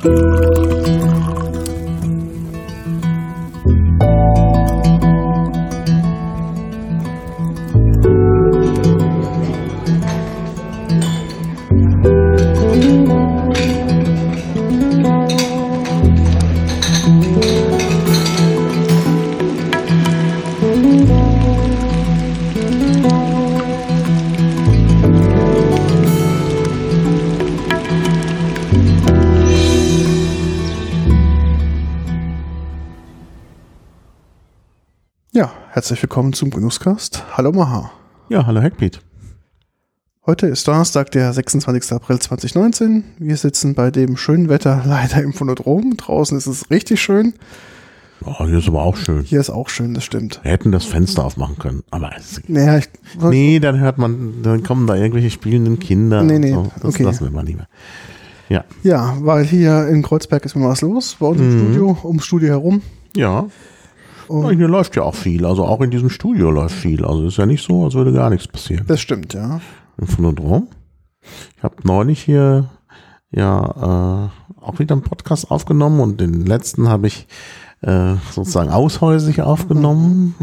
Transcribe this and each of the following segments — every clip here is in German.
Herzlich willkommen zum Genusscast. Hallo Maha. Ja, hallo Hackbeat. Heute ist Donnerstag, der 26. April 2019. Wir sitzen bei dem schönen Wetter leider im Phonodrom. Draußen ist es richtig schön. Oh, hier ist aber auch schön. Hier ist auch schön, das stimmt. Wir hätten das Fenster aufmachen können, aber naja, dann hört man, dann kommen da irgendwelche spielenden Kinder. Nee, so. Das okay. lassen wir mal lieber. Ja. Ja, weil hier in Kreuzberg ist immer was los, bei uns im Studio, ums Studio herum. Ja. Und hier läuft ja auch viel, also auch in diesem Studio läuft viel. Also ist ja nicht so, als würde gar nichts passieren. Das stimmt, ja. Im Phonodrom. Ich habe neulich hier auch wieder einen Podcast aufgenommen und den letzten habe ich sozusagen aushäusig aufgenommen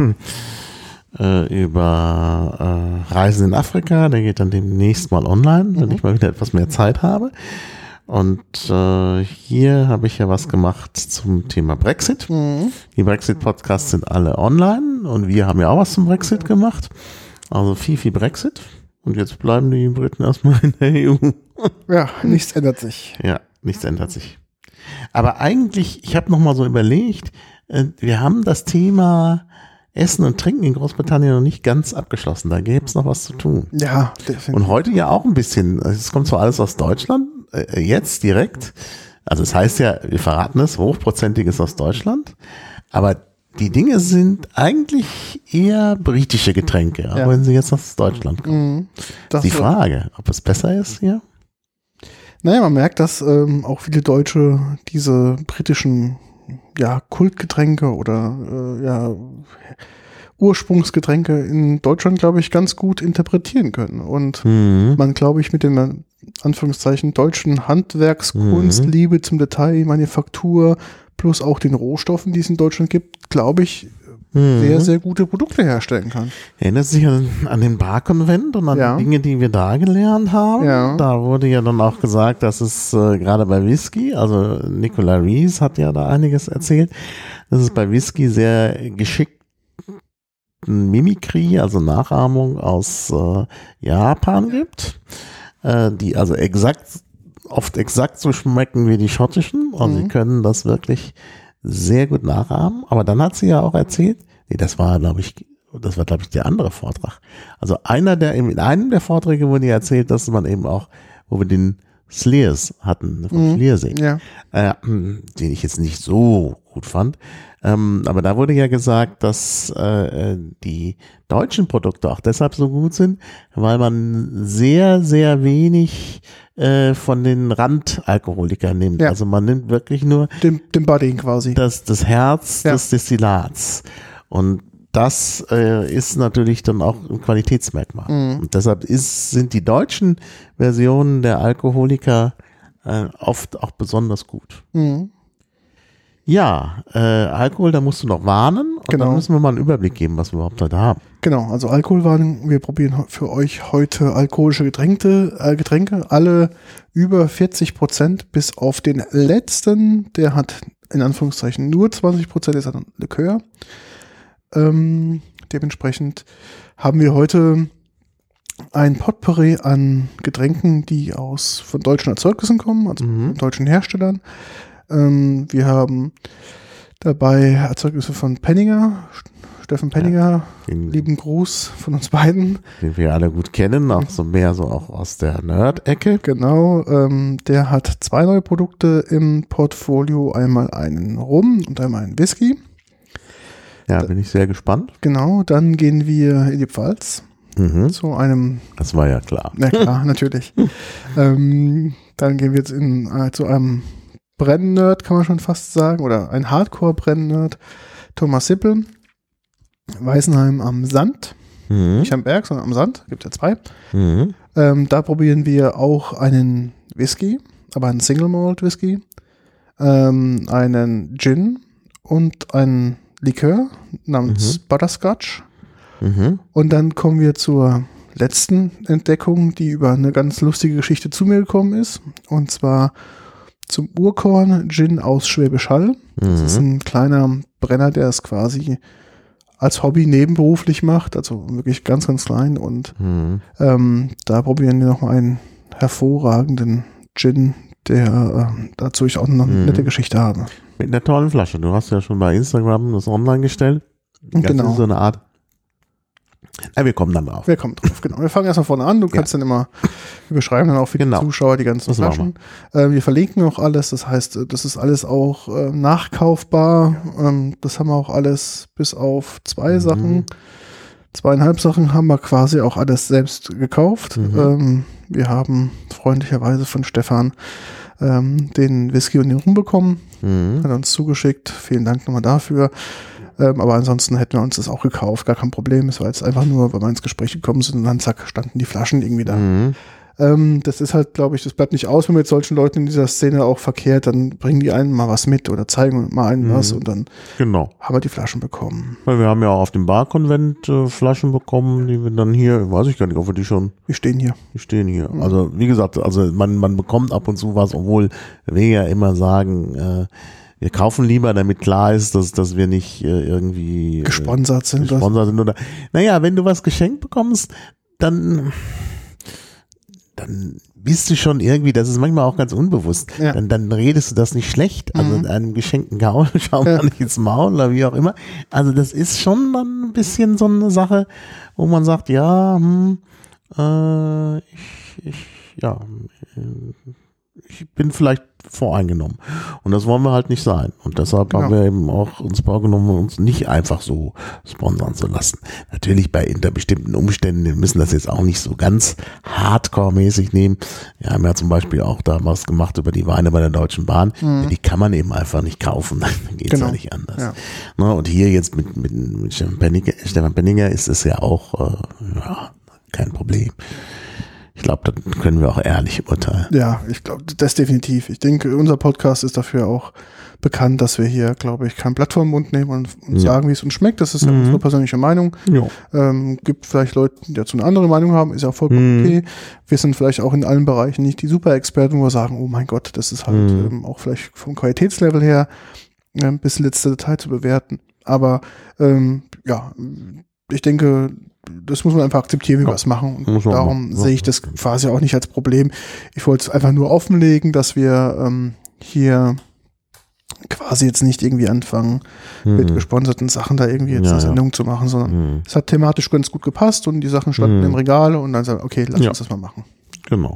über Reisen in Afrika. Der geht dann demnächst mal online, wenn ich mal wieder etwas mehr Zeit habe. Und hier habe ich ja was gemacht zum Thema Brexit. Die Brexit-Podcasts sind alle online und wir haben ja auch was zum Brexit gemacht. Also viel Brexit. Und jetzt bleiben die Briten erstmal in der EU. Ja, nichts ändert sich. Ja, nichts ändert sich. Aber eigentlich, ich habe nochmal so überlegt, wir haben das Thema Essen und Trinken in Großbritannien noch nicht ganz abgeschlossen. Da gäbe es noch was zu tun. Ja, definitiv. Und heute ja auch ein bisschen. Es kommt zwar alles aus Deutschland, jetzt direkt. Also es heißt ja, wir verraten es, hochprozentiges aus Deutschland. Aber die Dinge sind eigentlich eher britische Getränke, auch wenn sie jetzt aus Deutschland kommen. Die Frage, ob es besser ist hier? Naja, man merkt, dass auch viele Deutsche diese britischen Kultgetränke oder Ursprungsgetränke in Deutschland, glaube ich, ganz gut interpretieren können. Und man, glaube ich, mit den Anführungszeichen deutschen Handwerkskunst, Liebe zum Detail, Manufaktur, plus auch den Rohstoffen, die es in Deutschland gibt, glaube ich, sehr, sehr gute Produkte herstellen kann. Erinnert sich an den Bar-Konvent und an die Dinge, die wir da gelernt haben. Ja. Da wurde ja dann auch gesagt, dass es gerade bei Whisky, also Nicola Rees hat ja da einiges erzählt, dass es bei Whisky sehr geschickt Mimikry, also Nachahmung aus Japan gibt, die also oft exakt so schmecken wie die schottischen. Also sie können das wirklich sehr gut nachahmen. Aber dann hat sie ja auch erzählt, das war glaube ich der andere Vortrag. Also in einem der Vorträge wurde ja erzählt, dass man eben auch, wo wir den Slears hatten, von Schliersee, den ich jetzt nicht so gut fand. Aber da wurde ja gesagt, dass die deutschen Produkte auch deshalb so gut sind, weil man sehr, sehr wenig von den Randalkoholikern nimmt. Ja. Also man nimmt wirklich nur dem Budding quasi. Das Herz des Destillats. Und das ist natürlich dann auch ein Qualitätsmerkmal. Und deshalb sind die deutschen Versionen der Alkoholiker oft auch besonders gut. Ja, Alkohol, da musst du noch warnen und dann müssen wir mal einen Überblick geben, was wir überhaupt da haben. Genau, also Alkoholwarnung, wir probieren für euch heute alkoholische Getränke, alle über 40%, bis auf den letzten, der hat in Anführungszeichen nur 20%, ist ein Likör. Dementsprechend haben wir heute ein Potpourri an Getränken, die von deutschen Erzeugnissen kommen, also von deutschen Herstellern. Wir haben dabei Erzeugnisse von Penninger, Steffen Penninger, lieben Gruß von uns beiden. Den wir alle gut kennen, auch auch aus der Nerd-Ecke. Genau, der hat 2 neue Produkte im Portfolio, einmal einen Rum und einmal einen Whisky. Ja, bin ich sehr gespannt. Genau, dann gehen wir in die Pfalz zu einem... Das war ja klar. Na klar, natürlich. Dann gehen wir jetzt zu einem Brennnerd, kann man schon fast sagen, oder ein Hardcore-Brennnerd, Thomas Sippel, Weißenheim am Sand, nicht am Berg, sondern am Sand, gibt ja 2. Da probieren wir auch einen Whisky, aber einen Single Malt Whisky, einen Gin und einen Likör namens Butterscotch. Und dann kommen wir zur letzten Entdeckung, die über eine ganz lustige Geschichte zu mir gekommen ist. Und zwar zum Urkorn Gin aus Schwäbisch Hall. Das ist ein kleiner Brenner, der es quasi als Hobby nebenberuflich macht. Also wirklich ganz, ganz klein. Und da probieren wir noch mal einen hervorragenden Gin, der dazu ich auch noch eine nette Geschichte habe. Mit einer tollen Flasche. Du hast ja schon bei Instagram das online gestellt. Das ist so eine Art. Wir kommen dann drauf. Genau. Wir fangen erstmal vorne an. Du kannst dann immer, wir beschreiben dann auch für die Zuschauer die ganzen Flaschen. Wir verlinken auch alles. Das heißt, das ist alles auch nachkaufbar. Das haben wir auch alles bis auf 2 Sachen. 2,5 Sachen haben wir quasi auch alles selbst gekauft. Wir haben freundlicherweise von Stefan den Whisky und den Rum bekommen. Hat er uns zugeschickt. Vielen Dank nochmal dafür. Aber ansonsten hätten wir uns das auch gekauft, gar kein Problem. Es war jetzt einfach nur, weil wir ins Gespräch gekommen sind und dann zack, standen die Flaschen irgendwie da. Das ist halt, glaube ich, das bleibt nicht aus, wenn man mit solchen Leuten in dieser Szene auch verkehrt, dann bringen die einen mal was mit oder zeigen mal einen was und dann haben wir die Flaschen bekommen. Weil wir haben ja auch auf dem Barkonvent Flaschen bekommen, die wir dann hier, weiß ich gar nicht, ob wir die schon. Die stehen hier. Also wie gesagt, also man bekommt ab und zu was, obwohl wir ja immer sagen, wir kaufen lieber, damit klar ist, dass wir nicht irgendwie gesponsert sind. Oder, naja, wenn du was geschenkt bekommst, dann bist du schon irgendwie, das ist manchmal auch ganz unbewusst, dann redest du das nicht schlecht, also einem geschenkten Gaul schauen wir nicht ins Maul oder wie auch immer. Also das ist schon dann ein bisschen so eine Sache, wo man sagt, ich bin vielleicht voreingenommen. Und das wollen wir halt nicht sein. Und deshalb haben wir eben auch uns vorgenommen, uns nicht einfach so sponsern zu lassen. Natürlich unter bestimmten Umständen, wir müssen das jetzt auch nicht so ganz hardcore-mäßig nehmen. Wir haben ja zum Beispiel auch da was gemacht über die Weine bei der Deutschen Bahn. Die kann man eben einfach nicht kaufen. Dann geht es ja nicht anders. Ja. Na, und hier jetzt mit Stefan Penninger ist es ja auch kein Problem. Ich glaube, da können wir auch ehrlich urteilen. Ja, ich glaube, das definitiv. Ich denke, unser Podcast ist dafür auch bekannt, dass wir hier, glaube ich, kein Blatt vor den Mund nehmen und sagen, wie es uns schmeckt. Das ist ja unsere persönliche Meinung. Gibt vielleicht Leute, die dazu eine andere Meinung haben, ist ja vollkommen okay. Wir sind vielleicht auch in allen Bereichen nicht die Super-Experten, wo wir sagen, oh mein Gott, das ist halt auch vielleicht vom Qualitätslevel her bis letzte Detail zu bewerten. Aber ich denke, das muss man einfach akzeptieren, wie wir es machen. Und darum sehe ich das quasi auch nicht als Problem. Ich wollte es einfach nur offenlegen, dass wir hier quasi jetzt nicht irgendwie anfangen, mit gesponserten Sachen da irgendwie jetzt eine Sendung zu machen, sondern es hat thematisch ganz gut gepasst und die Sachen standen im Regal und dann sagen, okay, lass uns das mal machen. Genau.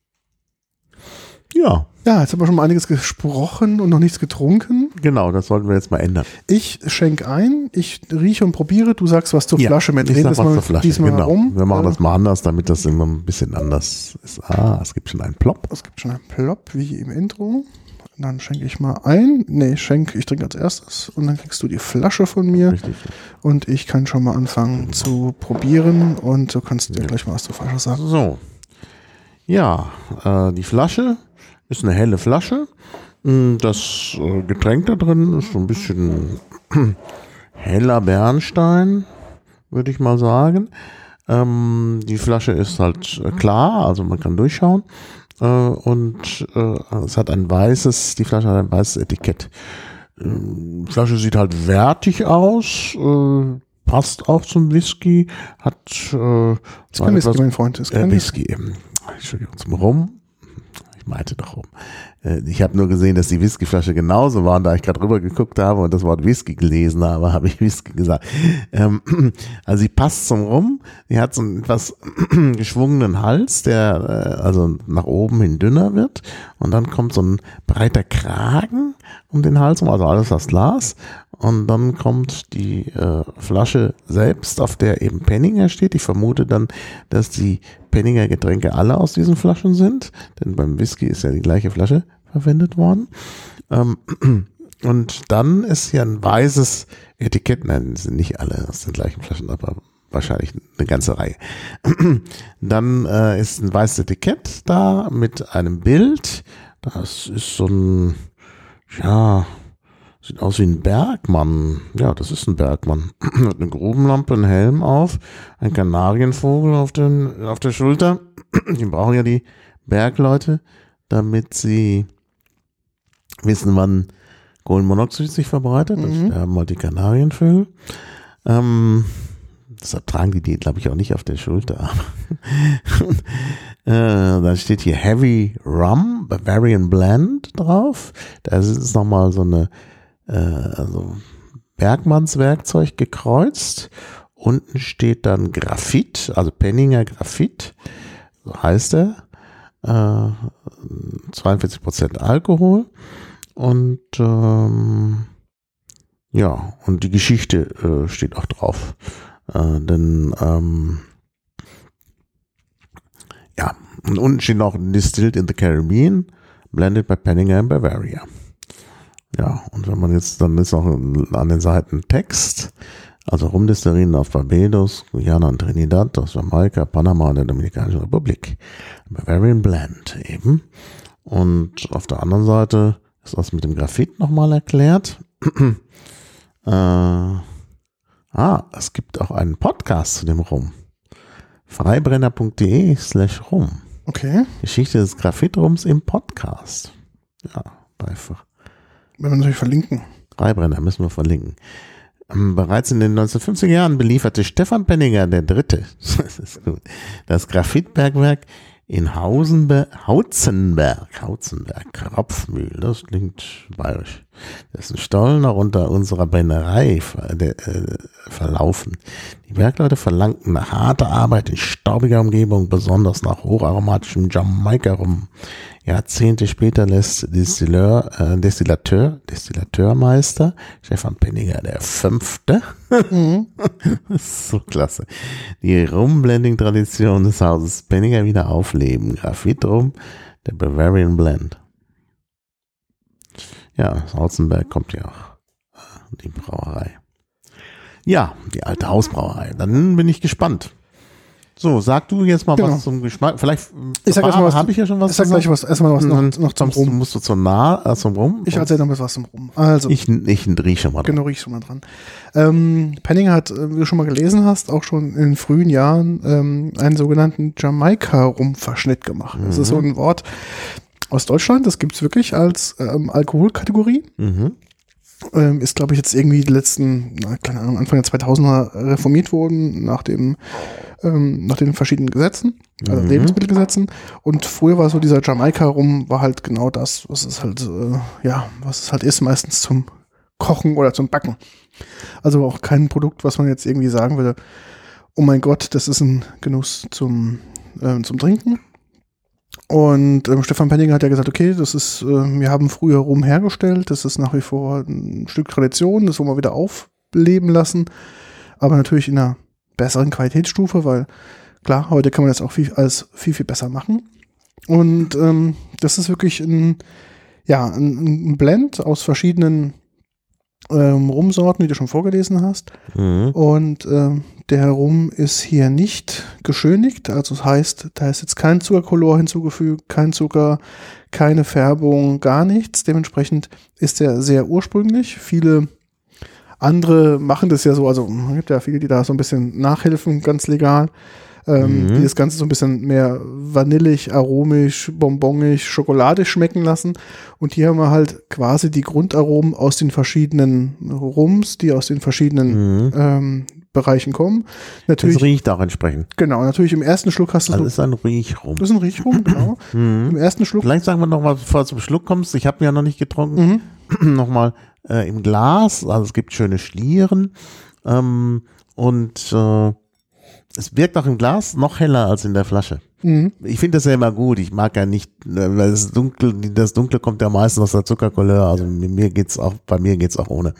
Ja. Ja, jetzt haben wir schon mal einiges gesprochen und noch nichts getrunken. Genau, das sollten wir jetzt mal ändern. Ich schenke ein, ich rieche und probiere, du sagst was zur Flasche. Ich sag was zur Flasche, genau. Wir machen das mal anders, damit das immer ein bisschen anders ist. Es gibt schon einen Plop. Es gibt schon einen Plop, wie im Intro. Dann schenke ich mal ein. Ich trinke als erstes und dann kriegst du die Flasche von mir. Richtig. Und ich kann schon mal anfangen zu probieren und du kannst dir gleich mal was zur Flasche sagen. So. Ja, die Flasche ist eine helle Flasche. Das Getränk da drin ist so ein bisschen heller Bernstein, würde ich mal sagen. Die Flasche ist halt klar, also man kann durchschauen. Und es hat die Flasche hat ein weißes Etikett. Die Flasche sieht halt wertig aus, passt auch zum Whisky, hat ist kein Whisky, mein Freund, ist kein Whisky. Entschuldigung, zum Rum. Ich meinte doch Rum. Ich habe nur gesehen, dass die Whiskyflasche genauso war und da ich gerade rüber geguckt habe und das Wort Whisky gelesen habe, habe ich Whisky gesagt. Also sie passt zum Rum. Sie hat so einen etwas geschwungenen Hals, der also nach oben hin dünner wird und dann kommt so ein breiter Kragen um den Hals rum, also alles aus Glas. Und dann kommt die Flasche selbst, auf der eben Penninger steht. Ich vermute dann, dass die Penninger Getränke alle aus diesen Flaschen sind, denn beim Whisky ist ja die gleiche Flasche verwendet worden. Und dann ist hier ein weißes Etikett, nein, sind nicht alle aus den gleichen Flaschen, aber wahrscheinlich eine ganze Reihe. Dann ist ein weißes Etikett da mit einem Bild Das ist so ein, ja, sieht aus wie ein Bergmann. Ja, das ist ein Bergmann. Hat eine Grubenlampe, einen Helm auf, ein Kanarienvogel auf der Schulter. Die brauchen ja die Bergleute, damit sie wissen, wann Kohlenmonoxid sich verbreitet. Dann sterben halt die Kanarienvögel. Deshalb tragen die glaube ich, auch nicht auf der Schulter. Dann steht hier Heavy Rum, Bavarian Blend drauf. Da ist nochmal so eine Bergmannswerkzeug gekreuzt. Unten steht dann Graphit, also Penninger Graphit, so heißt er. 42% Alkohol. Und ja, und die Geschichte steht auch drauf. Denn ja, und unten steht noch Distilled in the Caribbean, blended by Penninger in Bavaria. Ja, und wenn man jetzt, dann ist noch an den Seiten Text, also Rumdestillerien auf Barbados, Guyana und Trinidad, aus Jamaika, Panama und der Dominikanischen Republik. Bavarian Blend eben. Und auf der anderen Seite ist das mit dem Graphit nochmal erklärt. Es gibt auch einen Podcast zu dem Rum. Freibrenner.de/Rum. Okay. Geschichte des Graphitrums im Podcast. Ja, einfach. Wenn wir natürlich verlinken. Freibrenner müssen wir verlinken. Bereits in den 1950er Jahren belieferte Stefan Penninger III. Das ist gut, das Graphitbergwerk in Hautzenberg, Kropfmühl, das klingt bayerisch. Dessen Stollen auch unter unserer Brennerei verlaufen. Die Bergleute verlangten nach harter Arbeit in staubiger Umgebung, besonders nach hocharomatischem Jamaika-Rum. Jahrzehnte später lässt Destillateurmeister Stefan Penninger V. Das ist so klasse. Die Rum-Blending-Tradition des Hauses Penninger wieder aufleben. Graphit-Rum, der Bavarian Blend. Ja, aus Hautzenberg kommt ja auch die Brauerei. Ja, die alte Hausbrauerei. Dann bin ich gespannt. So, sag du jetzt mal was zum Geschmack. Vielleicht habe ich ja schon was. Ich sag gleich was. Erstmal was noch zum Rum. Musst du zum Rum? Ich erzähle noch was zum Rum. Also, ich riech schon mal dran. Genau, riech schon mal dran. Penninger hat, wie du schon mal gelesen hast, auch schon in den frühen Jahren einen sogenannten Jamaika-Rum-Verschnitt gemacht. Das ist so ein Wort aus Deutschland. Das gibt es wirklich als Alkoholkategorie. Ist, glaube ich, jetzt irgendwie die letzten, keine Ahnung, Anfang der 2000er reformiert worden nach den verschiedenen Gesetzen, also Lebensmittelgesetzen. Und früher war so dieser Jamaika-Rum war halt genau das, was es halt, ist, meistens zum Kochen oder zum Backen. Also auch kein Produkt, was man jetzt irgendwie sagen würde, oh mein Gott, das ist ein Genuss zum Trinken. Und Stefan Penninger hat ja gesagt, okay, das ist, wir haben früher Rum hergestellt, das ist nach wie vor ein Stück Tradition, das wollen wir wieder aufleben lassen, aber natürlich in einer besseren Qualitätsstufe, weil klar, heute kann man das auch viel besser machen. Und das ist wirklich ein Blend aus verschiedenen Rumsorten, die du schon vorgelesen hast. Und der Rum ist hier nicht geschönigt, also das heißt, da ist jetzt kein Zuckerkolor hinzugefügt, kein Zucker, keine Färbung, gar nichts. Dementsprechend ist er sehr ursprünglich. Viele andere machen das ja so, also es gibt ja viele, die da so ein bisschen nachhelfen, ganz legal, die das Ganze so ein bisschen mehr vanillig, aromisch, bonbonisch, schokoladig schmecken lassen. Und hier haben wir halt quasi die Grundaromen aus den verschiedenen Rums, die aus den verschiedenen Bereichen kommen. Natürlich, das riecht auch entsprechend. Genau, natürlich im ersten Schluck hast du das ist ein Riechrum. Das ist ein Riechrum, genau. Im ersten Schluck. Vielleicht sagen wir nochmal, bevor du zum Schluck kommst, ich habe ja noch nicht getrunken, nochmal im Glas, also es gibt schöne Schlieren und es wirkt auch im Glas noch heller als in der Flasche. Ich finde das ja immer gut. Ich mag ja nicht, weil das Dunkle kommt ja meistens aus der Zuckercouleur. Also bei mir geht's auch ohne.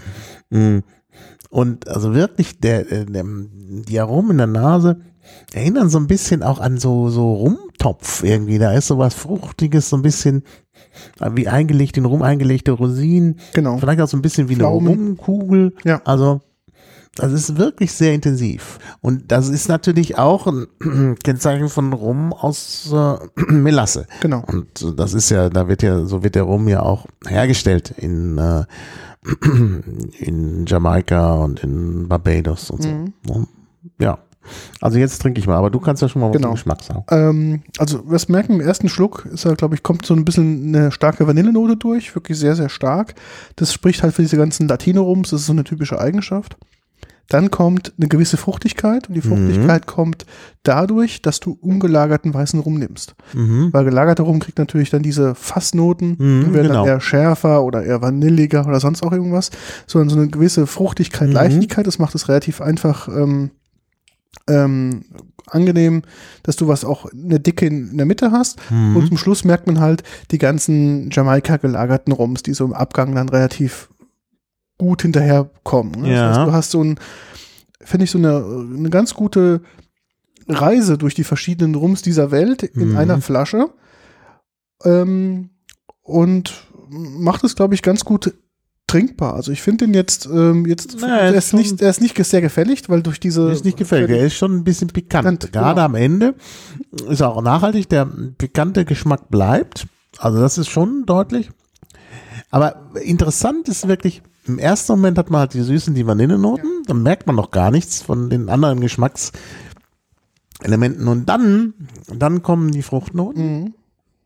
Und also wirklich die Aromen in der Nase erinnern so ein bisschen auch an so Rumtopf irgendwie. Da ist so was Fruchtiges, so ein bisschen wie in Rum eingelegte Rosinen. Genau. Vielleicht auch so ein bisschen wie Pflaumen. Eine Rumkugel. Ja. Also Das ist wirklich sehr intensiv. Und das ist natürlich auch ein Kennzeichen von Rum aus Melasse. Genau. Und das ist ja, so wird der Rum ja auch hergestellt in Jamaika und in Barbados und so. Ja. Also jetzt trinke ich mal, aber du kannst ja schon mal was zum Geschmack sagen. Also was merken im ersten Schluck ist ja, glaube ich, kommt so ein bisschen eine starke Vanillenote durch, wirklich sehr, sehr stark. Das spricht halt für diese ganzen Latino-Rums, das ist so eine typische Eigenschaft. Dann kommt eine gewisse Fruchtigkeit und die Fruchtigkeit kommt dadurch, dass du ungelagerten weißen Rum nimmst. Weil gelagerter Rum kriegt natürlich dann diese Fassnoten, die werden dann eher schärfer oder eher vanilliger oder sonst auch irgendwas, sondern so eine gewisse Fruchtigkeit, Leichtigkeit, das macht es relativ einfach angenehm, dass du auch eine Dicke in der Mitte hast und zum Schluss merkt man halt die ganzen Jamaika gelagerten Rums, die so im Abgang dann relativ gut hinterherkommen. Ne? Ja. Das heißt, du hast finde ich, so eine ganz gute Reise durch die verschiedenen Rums dieser Welt in einer Flasche und macht es, glaube ich, ganz gut trinkbar. Also ich finde den jetzt, er ist nicht sehr gefällig, weil durch diese... Er ist nicht gefällig, er ist schon ein bisschen pikant. Gerade am Ende ist er auch nachhaltig, der pikante Geschmack bleibt. Also das ist schon deutlich. Aber interessant ist wirklich, im ersten Moment hat man halt die süßen, die Vanillenoten, dann merkt man noch gar nichts von den anderen Geschmackselementen und dann kommen die Fruchtnoten.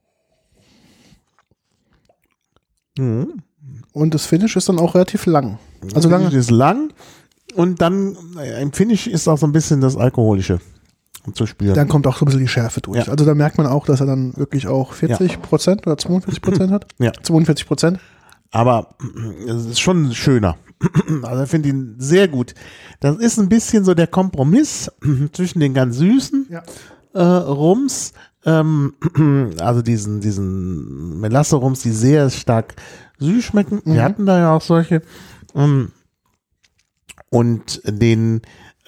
Und das Finish ist dann auch relativ lang. Also das Finish ist lang und dann im Finish ist auch so ein bisschen das Alkoholische zu spüren. Dann kommt auch so ein bisschen die Schärfe durch. Ja. Also da merkt man auch, dass er dann wirklich auch 40% oder 42% hat. Ja. 42%. Aber es ist schon schöner. Also ich finde ihn sehr gut. Das ist ein bisschen so der Kompromiss zwischen den ganz süßen Rums, also diesen Melasse-Rums, die sehr stark süß schmecken. Wir hatten da ja auch solche. Und den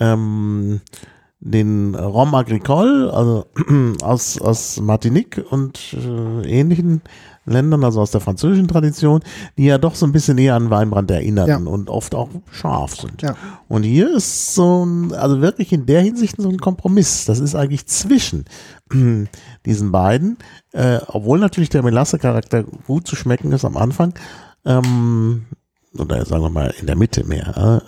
Rhum Agricole, also aus Martinique und ähnlichen Ländern, also aus der französischen Tradition, die ja doch so ein bisschen eher an Weinbrand erinnern und oft auch scharf sind. Ja. Und hier ist also wirklich in der Hinsicht so ein Kompromiss. Das ist eigentlich zwischen diesen beiden, obwohl natürlich der Melasse-Charakter gut zu schmecken ist am Anfang, oder sagen wir mal in der Mitte mehr,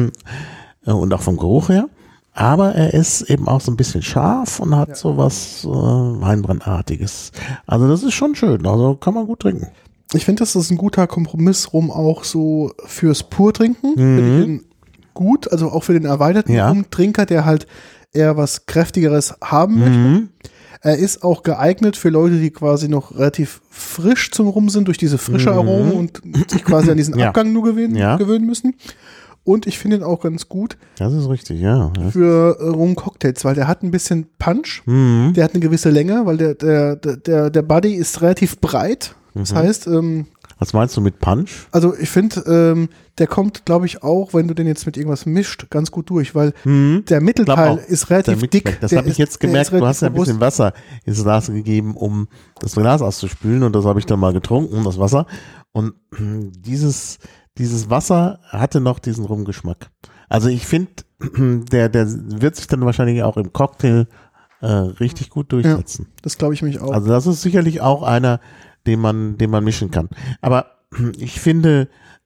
und auch vom Geruch her. Aber er ist eben auch so ein bisschen scharf und hat so was Weinbrandartiges. Also das ist schon schön, also kann man gut trinken. Ich finde, das ist ein guter Kompromiss rum auch so fürs Purtrinken. Finde ich ihn gut, also auch für den erweiterten Rumtrinker, der halt eher was Kräftigeres haben möchte. Er ist auch geeignet für Leute, die quasi noch relativ frisch zum Rum sind, durch diese frische Aromen und sich quasi an diesen Abgang nur gewöhnen müssen. Und ich finde ihn auch ganz gut. Das ist richtig, ja. Für Rum-Cocktails, weil der hat ein bisschen Punch. Der hat eine gewisse Länge, weil der Body ist relativ breit. Das heißt, was meinst du mit Punch? Also ich finde, der kommt, glaube ich, auch, wenn du den jetzt mit irgendwas mischt, ganz gut durch, weil der Mittelteil ist relativ dick. Das habe ich jetzt gemerkt, du hast ja ein bisschen Wasser ins Glas gegeben, um das Glas auszuspülen und das habe ich dann mal getrunken, das Wasser. Und dieses Wasser hatte noch diesen Rumgeschmack. Also ich finde, der wird sich dann wahrscheinlich auch im Cocktail richtig gut durchsetzen. Ja, das glaube ich mich auch. Also das ist sicherlich auch einer, den man mischen kann. Aber ich finde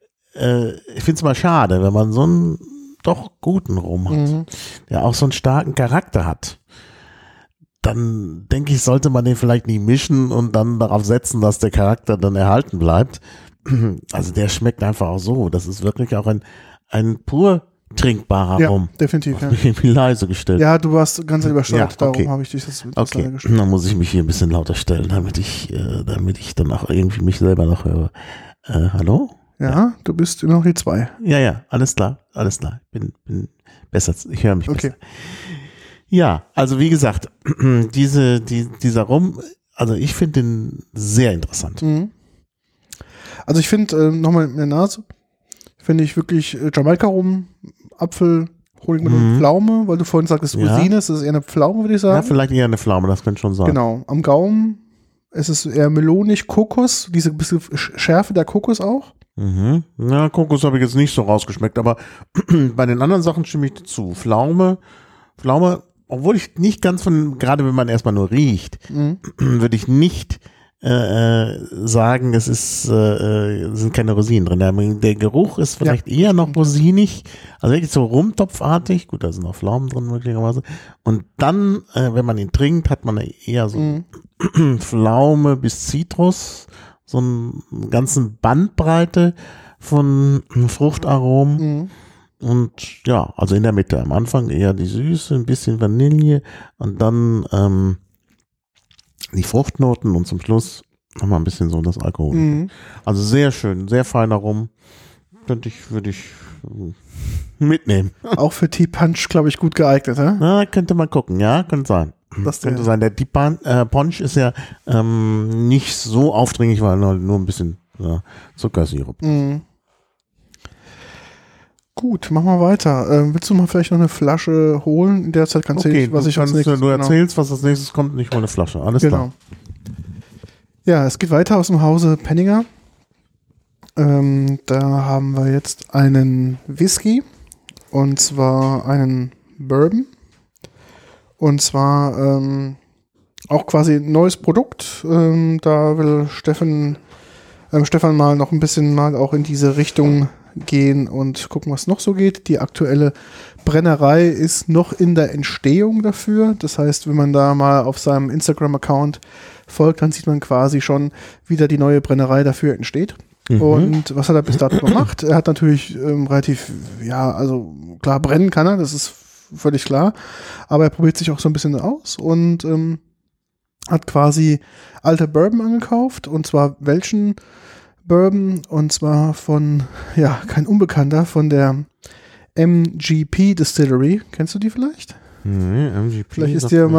es mal schade, wenn man so einen doch guten Rum hat, der auch so einen starken Charakter hat. Dann denke ich, sollte man den vielleicht nicht mischen und dann darauf setzen, dass der Charakter dann erhalten bleibt. Also der schmeckt einfach auch so. Das ist wirklich auch ein pur trinkbarer Rum. Definitiv. Ja, definitiv. Irgendwie leise gestellt. Ja, du warst ganz übersteuert, darum habe ich dich das okay. Dann muss ich mich hier ein bisschen lauter stellen, damit ich dann auch irgendwie mich selber noch höre. Hallo? Ja, du bist immer noch die 2. Ja, alles klar. Bin besser, ich höre mich besser. Ja, also wie gesagt, dieser Rum, also ich finde den sehr interessant. Also ich finde, nochmal in der Nase, finde ich wirklich Jamaika-Rum, Apfel, Honigmelone, Pflaume, weil du vorhin sagtest, Rosine, ist das eher eine Pflaume, würde ich sagen. Ja, vielleicht eher eine Pflaume, das könnte schon sein. Genau, am Gaumen ist es eher melonig, Kokos, diese bisschen Schärfe der Kokos auch. Mhm. Na, Kokos habe ich jetzt nicht so rausgeschmeckt, aber bei den anderen Sachen stimme ich dir zu. Pflaume, obwohl ich nicht ganz gerade wenn man erstmal nur riecht, würde ich nicht sagen, es sind keine Rosinen drin. Der Geruch ist vielleicht eher noch rosinig, also wirklich so rumtopfartig. Gut, da sind auch Pflaumen drin möglicherweise. Und dann, wenn man ihn trinkt, hat man eher so Pflaume bis Zitrus, so eine ganzen Bandbreite von Fruchtaromen. Und ja, also in der Mitte. Am Anfang eher die Süße, ein bisschen Vanille und dann die Fruchtnoten und zum Schluss nochmal ein bisschen so das Alkohol. Also sehr schön, sehr feiner Rum. Würde ich mitnehmen. Auch für Tea Punch, glaube ich, gut geeignet, ne? Na, könnte man gucken, ja, könnte sein. Das könnte sein. Der Tea Punch ist ja nicht so aufdringlich, weil nur ein bisschen Zuckersirup. Gut, machen wir weiter. Willst du mal vielleicht noch eine Flasche holen? In der Zeit kannst du was ich als nächstes. Du erzählst, was als nächstes kommt und ich hole eine Flasche. Alles klar. Ja, es geht weiter aus dem Hause Penninger. Da haben wir jetzt einen Whisky und zwar einen Bourbon. Und zwar auch quasi ein neues Produkt. Da will Stefan mal noch ein bisschen mal auch in diese Richtung gehen und gucken, was noch so geht. Die aktuelle Brennerei ist noch in der Entstehung dafür. Das heißt, wenn man da mal auf seinem Instagram-Account folgt, dann sieht man quasi schon, wie da die neue Brennerei dafür entsteht. Und was hat er bis dato gemacht? Er hat natürlich relativ, also klar, brennen kann er, das ist völlig klar. Aber er probiert sich auch so ein bisschen aus und hat quasi alte Bourbon angekauft. Und zwar welchen Bourbon? Und zwar von, kein Unbekannter, von der MGP Distillery. Kennst du die vielleicht? Nee, MGP. Vielleicht ist dir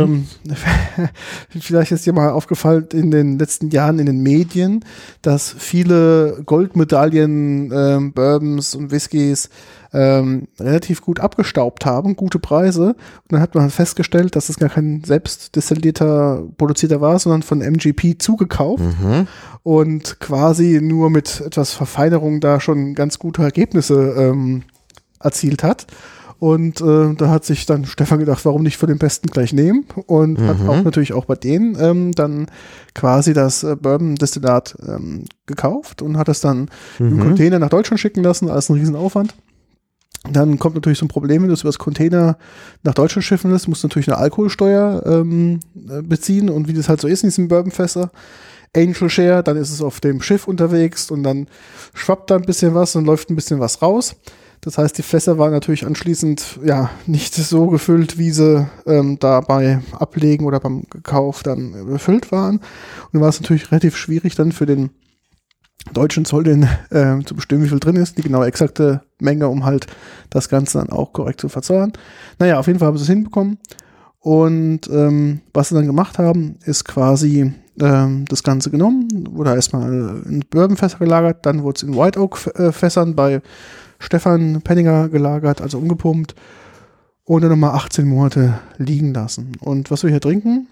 mal aufgefallen in den letzten Jahren in den Medien, dass viele Goldmedaillen, Bourbons und Whiskys relativ gut abgestaubt haben, gute Preise. Und dann hat man festgestellt, dass es gar kein selbst destillierter, produzierter war, sondern von MGP zugekauft und quasi nur mit etwas Verfeinerung da schon ganz gute Ergebnisse erzielt hat. Und da hat sich dann Stefan gedacht, warum nicht für den Besten gleich nehmen? Und hat auch natürlich auch bei denen dann quasi das Bourbon-Destillat gekauft und hat es dann im Container nach Deutschland schicken lassen, als ein Riesenaufwand. Dann kommt natürlich so ein Problem, wenn du es über das Container nach Deutschland schiffen lässt, musst du natürlich eine Alkoholsteuer beziehen. Und wie das halt so ist in diesen Bourbonfässer, Angel Share, dann ist es auf dem Schiff unterwegs und dann schwappt da ein bisschen was und läuft ein bisschen was raus. Das heißt, die Fässer waren natürlich anschließend nicht so gefüllt, wie sie dabei Ablegen oder beim Kauf dann befüllt waren. Und dann war es natürlich relativ schwierig dann für den deutschen Zoll zu bestimmen, wie viel drin ist, die genaue exakte Menge, um halt das Ganze dann auch korrekt zu verzahlen. Naja, auf jeden Fall haben sie es hinbekommen. Und was sie dann gemacht haben, ist quasi das Ganze genommen, wurde erstmal in Bourbonfässer gelagert, dann wurde es in White Oak Fässern bei Stefan Penninger gelagert, also umgepumpt und dann nochmal 18 Monate liegen lassen. Und was wir hier trinken,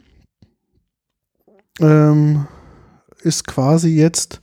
ist quasi jetzt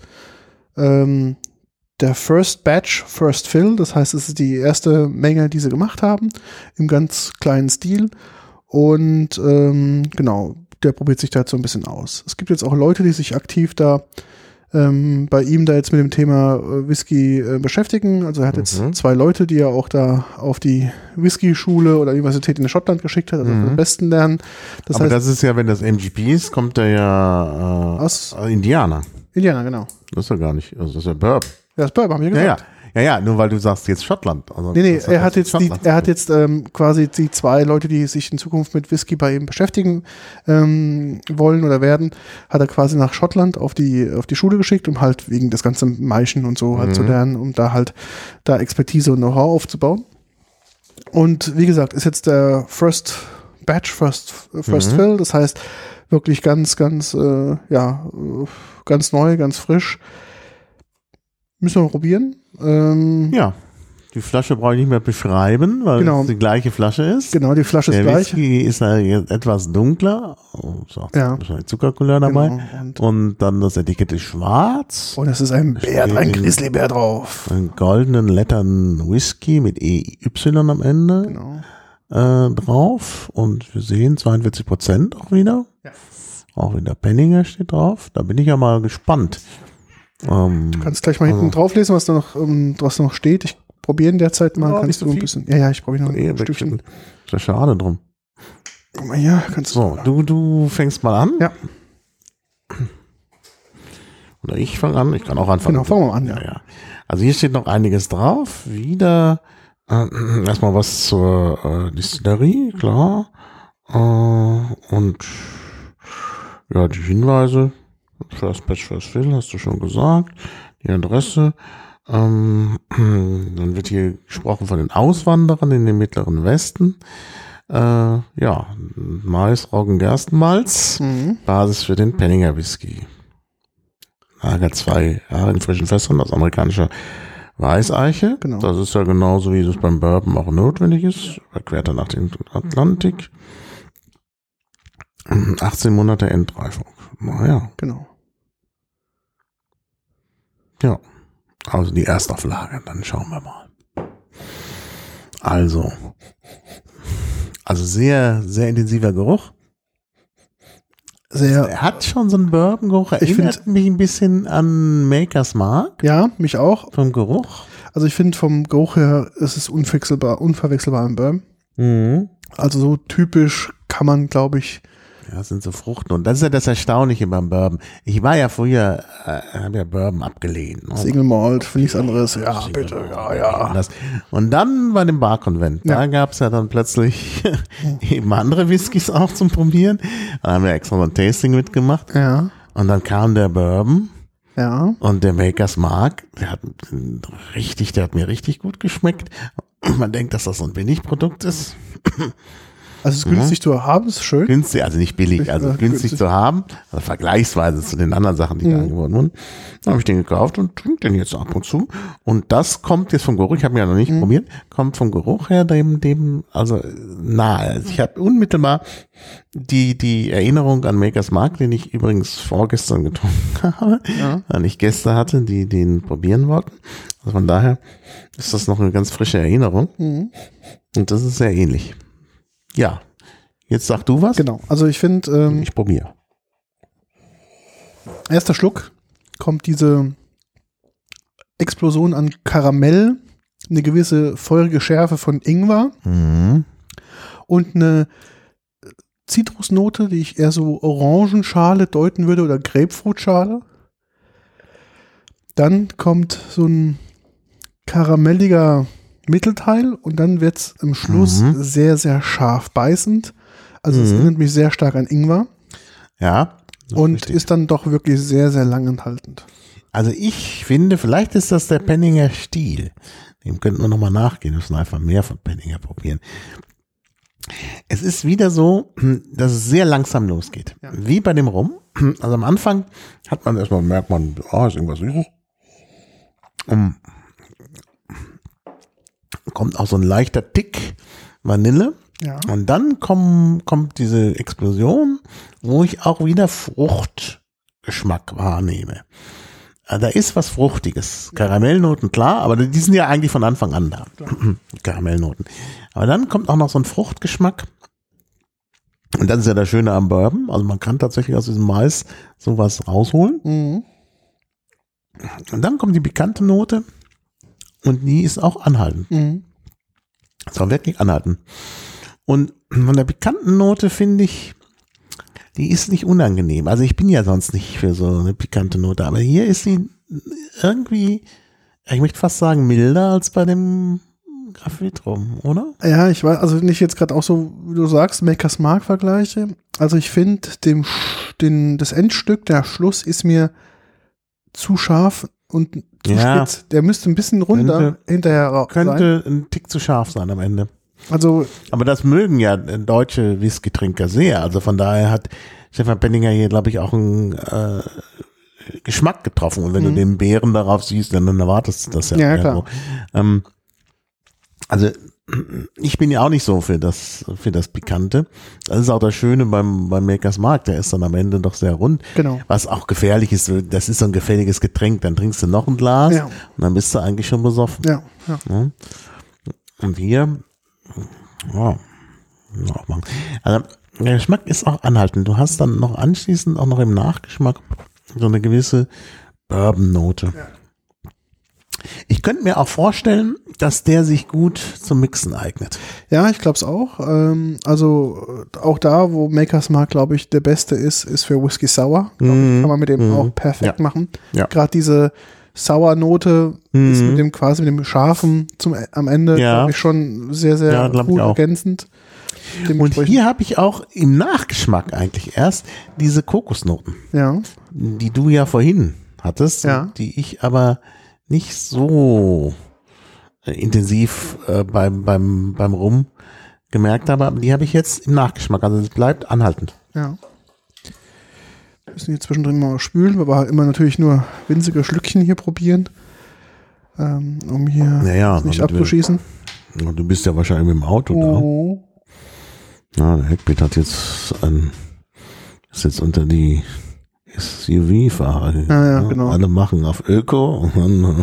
der First Batch, First Fill, das heißt, es ist die erste Menge, die sie gemacht haben, im ganz kleinen Stil und genau, der probiert sich da jetzt so ein bisschen aus. Es gibt jetzt auch Leute, die sich aktiv da bei ihm da jetzt mit dem Thema Whisky beschäftigen. Also er hat jetzt 2 Leute, die er auch da auf die Whisky-Schule oder Universität in Schottland geschickt hat, also am besten lernen. Das heißt, das ist ja, wenn das MGP ist, kommt der ja aus Indiana. Indiana, genau. Das ist ja gar nicht, also das ist ja Bourbon. Ja, das Bourbon, haben wir gesagt. Ja, nur weil du sagst jetzt Schottland. Also nee, er hat jetzt quasi die 2 Leute, die sich in Zukunft mit Whisky bei ihm beschäftigen wollen oder werden, hat er quasi nach Schottland auf die Schule geschickt, um halt wegen das ganze Maischen und so halt zu lernen, um da halt Expertise und Know-how aufzubauen. Und wie gesagt, ist jetzt der First Batch, First Fill, das heißt wirklich ganz, ganz, ganz neu, ganz frisch. Müssen wir mal probieren. Ja, Die Flasche brauche ich nicht mehr beschreiben, weil es die gleiche Flasche ist. Genau, die Flasche ist gleich. Der Whisky ist jetzt etwas dunkler. Wahrscheinlich Zuckercouleur dabei. Genau. Und dann das Etikett ist schwarz. Und es ist ein Bär, ein Grizzlybär drauf. Einen goldenen Lettern Whisky mit EY am Ende drauf. Und wir sehen 42% auch wieder. Ja. Auch wieder Penninger steht drauf. Da bin ich ja mal gespannt. Du kannst gleich mal hinten drauf lesen, was da noch steht. Ich probiere in der Zeit mal. Kannst du ein bisschen. Ja, ich probiere noch ein Stückchen. Ist ja schade drum. Ja, kannst du. So, du fängst mal an. Ja. Oder ich fange an. Ich kann auch anfangen. Genau, fangen wir mal an. Ja. Also hier steht noch einiges drauf. Wieder erstmal was zur Distillerie, klar. Und ja, die Hinweise. First Batch, First Fill, hast du schon gesagt. Die Adresse. Dann wird hier gesprochen von den Auswanderern in den Mittleren Westen. Mais, Roggen, Gerstenmalz. Basis für den Penninger Whisky. Lager 2 Jahre in frischen Fässern aus amerikanischer Weißeiche. Genau. Das ist ja genauso, wie es beim Bourbon auch notwendig ist. Überquert er nach dem Atlantik. 18 Monate Endreifung. Naja. Genau. Ja, also die Erstauflage, dann schauen wir mal. Also sehr, sehr intensiver Geruch. Er hat schon so einen Bourbon-Geruch, erinnert mich ein bisschen an Maker's Mark. Ja, mich auch. Vom Geruch. Also ich finde vom Geruch her, ist es unverwechselbar im Bourbon. Mhm. Also so typisch kann man, glaube ich. Ja, das sind so Fruchten. Und das ist ja das Erstaunliche beim Bourbon. Ich war ja früher, habe ja Bourbon abgelehnt. Single Malt, für nichts anderes. Ja, bitte, ja. Und dann bei dem Barkonvent, da gab es ja dann plötzlich eben andere Whiskys auch zum Probieren. Da haben wir extra so ein Tasting mitgemacht. Ja. Und dann kam der Bourbon. Ja. Und der Maker's Mark, der hat mir richtig gut geschmeckt. Man denkt, dass das so ein Billigprodukt ist. Also es ist günstig zu haben, ist schön. Günstig, also nicht billig, also günstig zu haben, also vergleichsweise zu den anderen Sachen, die da angeboten wurden. Dann habe ich den gekauft und trinke den jetzt ab und zu. Und das kommt jetzt vom Geruch, ich habe ihn ja noch nicht probiert, kommt vom Geruch her dem also nahe. Also ich habe unmittelbar die Erinnerung an Maker's Mark, den ich übrigens vorgestern getrunken habe, weil ich Gäste hatte, die den probieren wollten. Also von daher ist das noch eine ganz frische Erinnerung. Und das ist sehr ähnlich. Ja, jetzt sag du was. Genau, also ich finde... ich probiere. Erster Schluck kommt diese Explosion an Karamell, eine gewisse feurige Schärfe von Ingwer und eine Zitrusnote, die ich eher so Orangenschale deuten würde oder Grapefruitschale. Dann kommt so ein karamelliger Mittelteil und dann wird es am Schluss sehr, sehr scharf beißend. Also es erinnert mich sehr stark an Ingwer. Ja. Und ist dann doch wirklich sehr, sehr lang enthaltend. Also ich finde, vielleicht ist das der Penninger Stil. Dem könnten wir nochmal nachgehen, müssen einfach mehr von Penninger probieren. Es ist wieder so, dass es sehr langsam losgeht. Ja. Wie bei dem Rum. Also am Anfang merkt man, ist irgendwas Süßes. Kommt auch so ein leichter Tick Vanille. Ja. Und dann kommt diese Explosion, wo ich auch wieder Fruchtgeschmack wahrnehme. Also da ist was Fruchtiges. Karamellnoten, klar, aber die sind ja eigentlich von Anfang an da. Karamellnoten. Aber dann kommt auch noch so ein Fruchtgeschmack. Und das ist ja das Schöne am Bourbon. Also man kann tatsächlich aus diesem Mais sowas rausholen. Und dann kommt die pikante Note. Und die ist auch anhaltend. Das war wirklich anhaltend. Und von der pikanten Note finde ich, die ist nicht unangenehm. Also ich bin ja sonst nicht für so eine pikante Note, aber hier ist sie irgendwie, ich möchte fast sagen, milder als bei dem Graphitrum, oder? Ja, ich weiß, also nicht jetzt gerade auch so, wie du sagst, Maker's Mark vergleiche. Also ich finde, das Endstück, der Schluss ist mir zu scharf und zu spitz. Der müsste ein bisschen runter hinterher könnte sein. Ein Tick zu scharf sein am Ende. Also, aber das mögen ja deutsche Whisky-Trinker sehr. Also von daher hat Stefan Penninger hier, glaube ich, auch einen Geschmack getroffen. Und wenn du den Beeren darauf siehst, dann erwartest du das ja. Ja, klar. Also ich bin ja auch nicht so für das Pikante. Das ist auch das Schöne beim Makers Mark, der ist dann am Ende doch sehr rund. Genau. Was auch gefährlich ist, das ist so ein gefälliges Getränk, dann trinkst du noch ein Glas und dann bist du eigentlich schon besoffen. Ja. Und hier, also der Geschmack ist auch anhaltend. Du hast dann noch anschließend auch noch im Nachgeschmack so eine gewisse Bourbon-Note. Ja. Ich könnte mir auch vorstellen, dass der sich gut zum Mixen eignet. Ja, ich glaube es auch. Also auch da, wo Makers Mark, glaube ich, der beste ist für Whisky Sour. Kann man mit dem auch perfekt machen. Ja. Gerade diese Sour-Note ist mit dem Scharfen am Ende, glaube ich, schon sehr, sehr gut ergänzend. Und hier habe ich auch im Nachgeschmack eigentlich erst diese Kokosnoten, die du ja vorhin hattest, die ich aber nicht so intensiv beim Rum gemerkt habe, aber die habe ich jetzt im Nachgeschmack, also es bleibt anhaltend. Ja. Wir müssen hier zwischendrin mal spülen, aber immer natürlich nur winzige Schlückchen hier probieren, um hier nicht abzuschießen. Du bist ja wahrscheinlich mit dem Auto da. Ja, der Heckbit hat jetzt ist jetzt unter die SUV-Fahrer. Ja, genau. Alle machen auf Öko und dann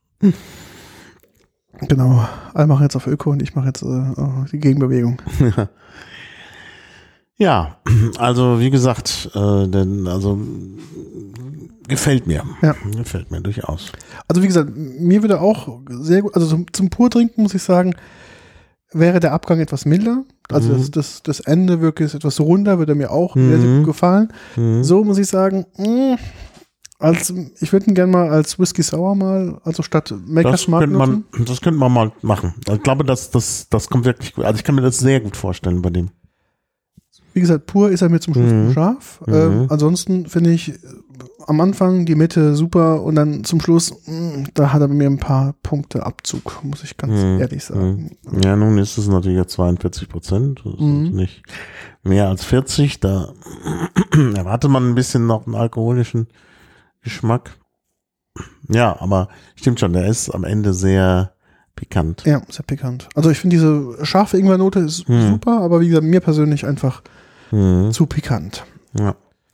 genau, alle machen jetzt auf Öko und ich mache jetzt die Gegenbewegung. Ja, also wie gesagt, gefällt mir. Ja. Gefällt mir durchaus. Also wie gesagt, mir würde auch sehr gut, also zum Purtrinken muss ich sagen, wäre der Abgang etwas milder. Also das Ende wirklich etwas runder, würde mir auch sehr, sehr gut gefallen. So muss ich sagen, ich würde ihn gerne mal als Whisky Sour also statt Makers Mark nutzen. Das könnte man mal machen. Ich glaube, das kommt wirklich gut. Also ich kann mir das sehr gut vorstellen bei dem. Wie gesagt, pur ist er mir zum Schluss scharf. Ansonsten finde ich am Anfang die Mitte super und dann zum Schluss, da hat er bei mir ein paar Punkte Abzug, muss ich ganz ehrlich sagen. Ja, nun ist es natürlich jetzt 42%, das ist nicht mehr als 40, da erwartet man ein bisschen noch einen alkoholischen Geschmack. Ja, aber stimmt schon, der ist am Ende sehr pikant. Ja, sehr pikant. Also ich finde diese scharfe Ingwernote ist super, aber wie gesagt, mir persönlich einfach zu pikant. Ja.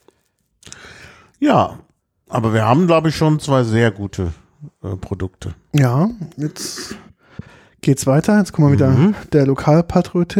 Ja, aber wir haben, glaube ich, schon zwei sehr gute Produkte. Ja, jetzt geht's weiter. Jetzt kommen wir wieder der Lokalpatriot.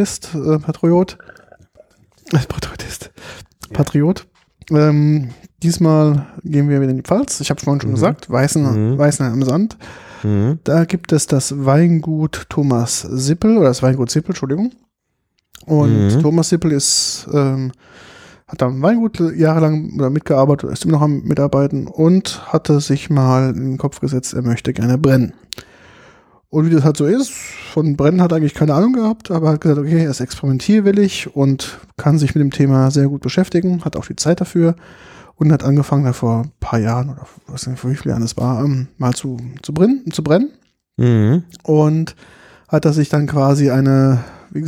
Diesmal gehen wir wieder in die Pfalz. Ich habe es vorhin schon gesagt, Weißenheim am Sand. Da gibt es das Weingut Thomas Sippel, oder das Weingut Sippel, Entschuldigung. Und Thomas Sippel hat da im Weingut jahrelang mitgearbeitet, ist immer noch am Mitarbeiten und hatte sich mal in den Kopf gesetzt, er möchte gerne brennen. Und wie das halt so ist, von Brennen hat er eigentlich keine Ahnung gehabt, aber hat gesagt, okay, er ist experimentierwillig und kann sich mit dem Thema sehr gut beschäftigen, hat auch die Zeit dafür und hat angefangen, da vor ein paar Jahren oder was nicht, vor wie vielen Jahren es war, mal zu brennen. Und hat er sich dann quasi eine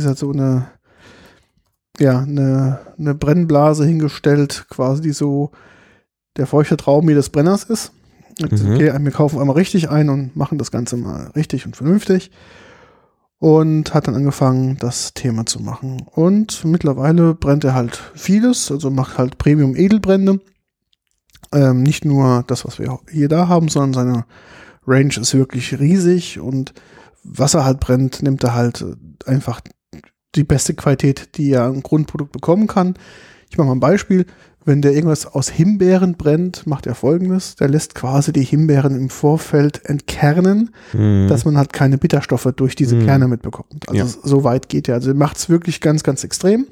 Brennblase hingestellt, quasi die so der feuchte Traum des Brenners ist. Okay, wir kaufen einmal richtig ein und machen das Ganze mal richtig und vernünftig. Und hat dann angefangen, das Thema zu machen. Und mittlerweile brennt er halt vieles, also macht halt Premium-Edelbrände. Nicht nur das, was wir hier da haben, sondern seine Range ist wirklich riesig und was er halt brennt, nimmt er halt einfach die beste Qualität, die er im Grundprodukt bekommen kann. Ich mache mal ein Beispiel. Wenn der irgendwas aus Himbeeren brennt, macht er Folgendes. Der lässt quasi die Himbeeren im Vorfeld entkernen, dass man halt keine Bitterstoffe durch diese Kerne mitbekommt. Also so weit geht er. Also er macht es wirklich ganz, ganz extrem.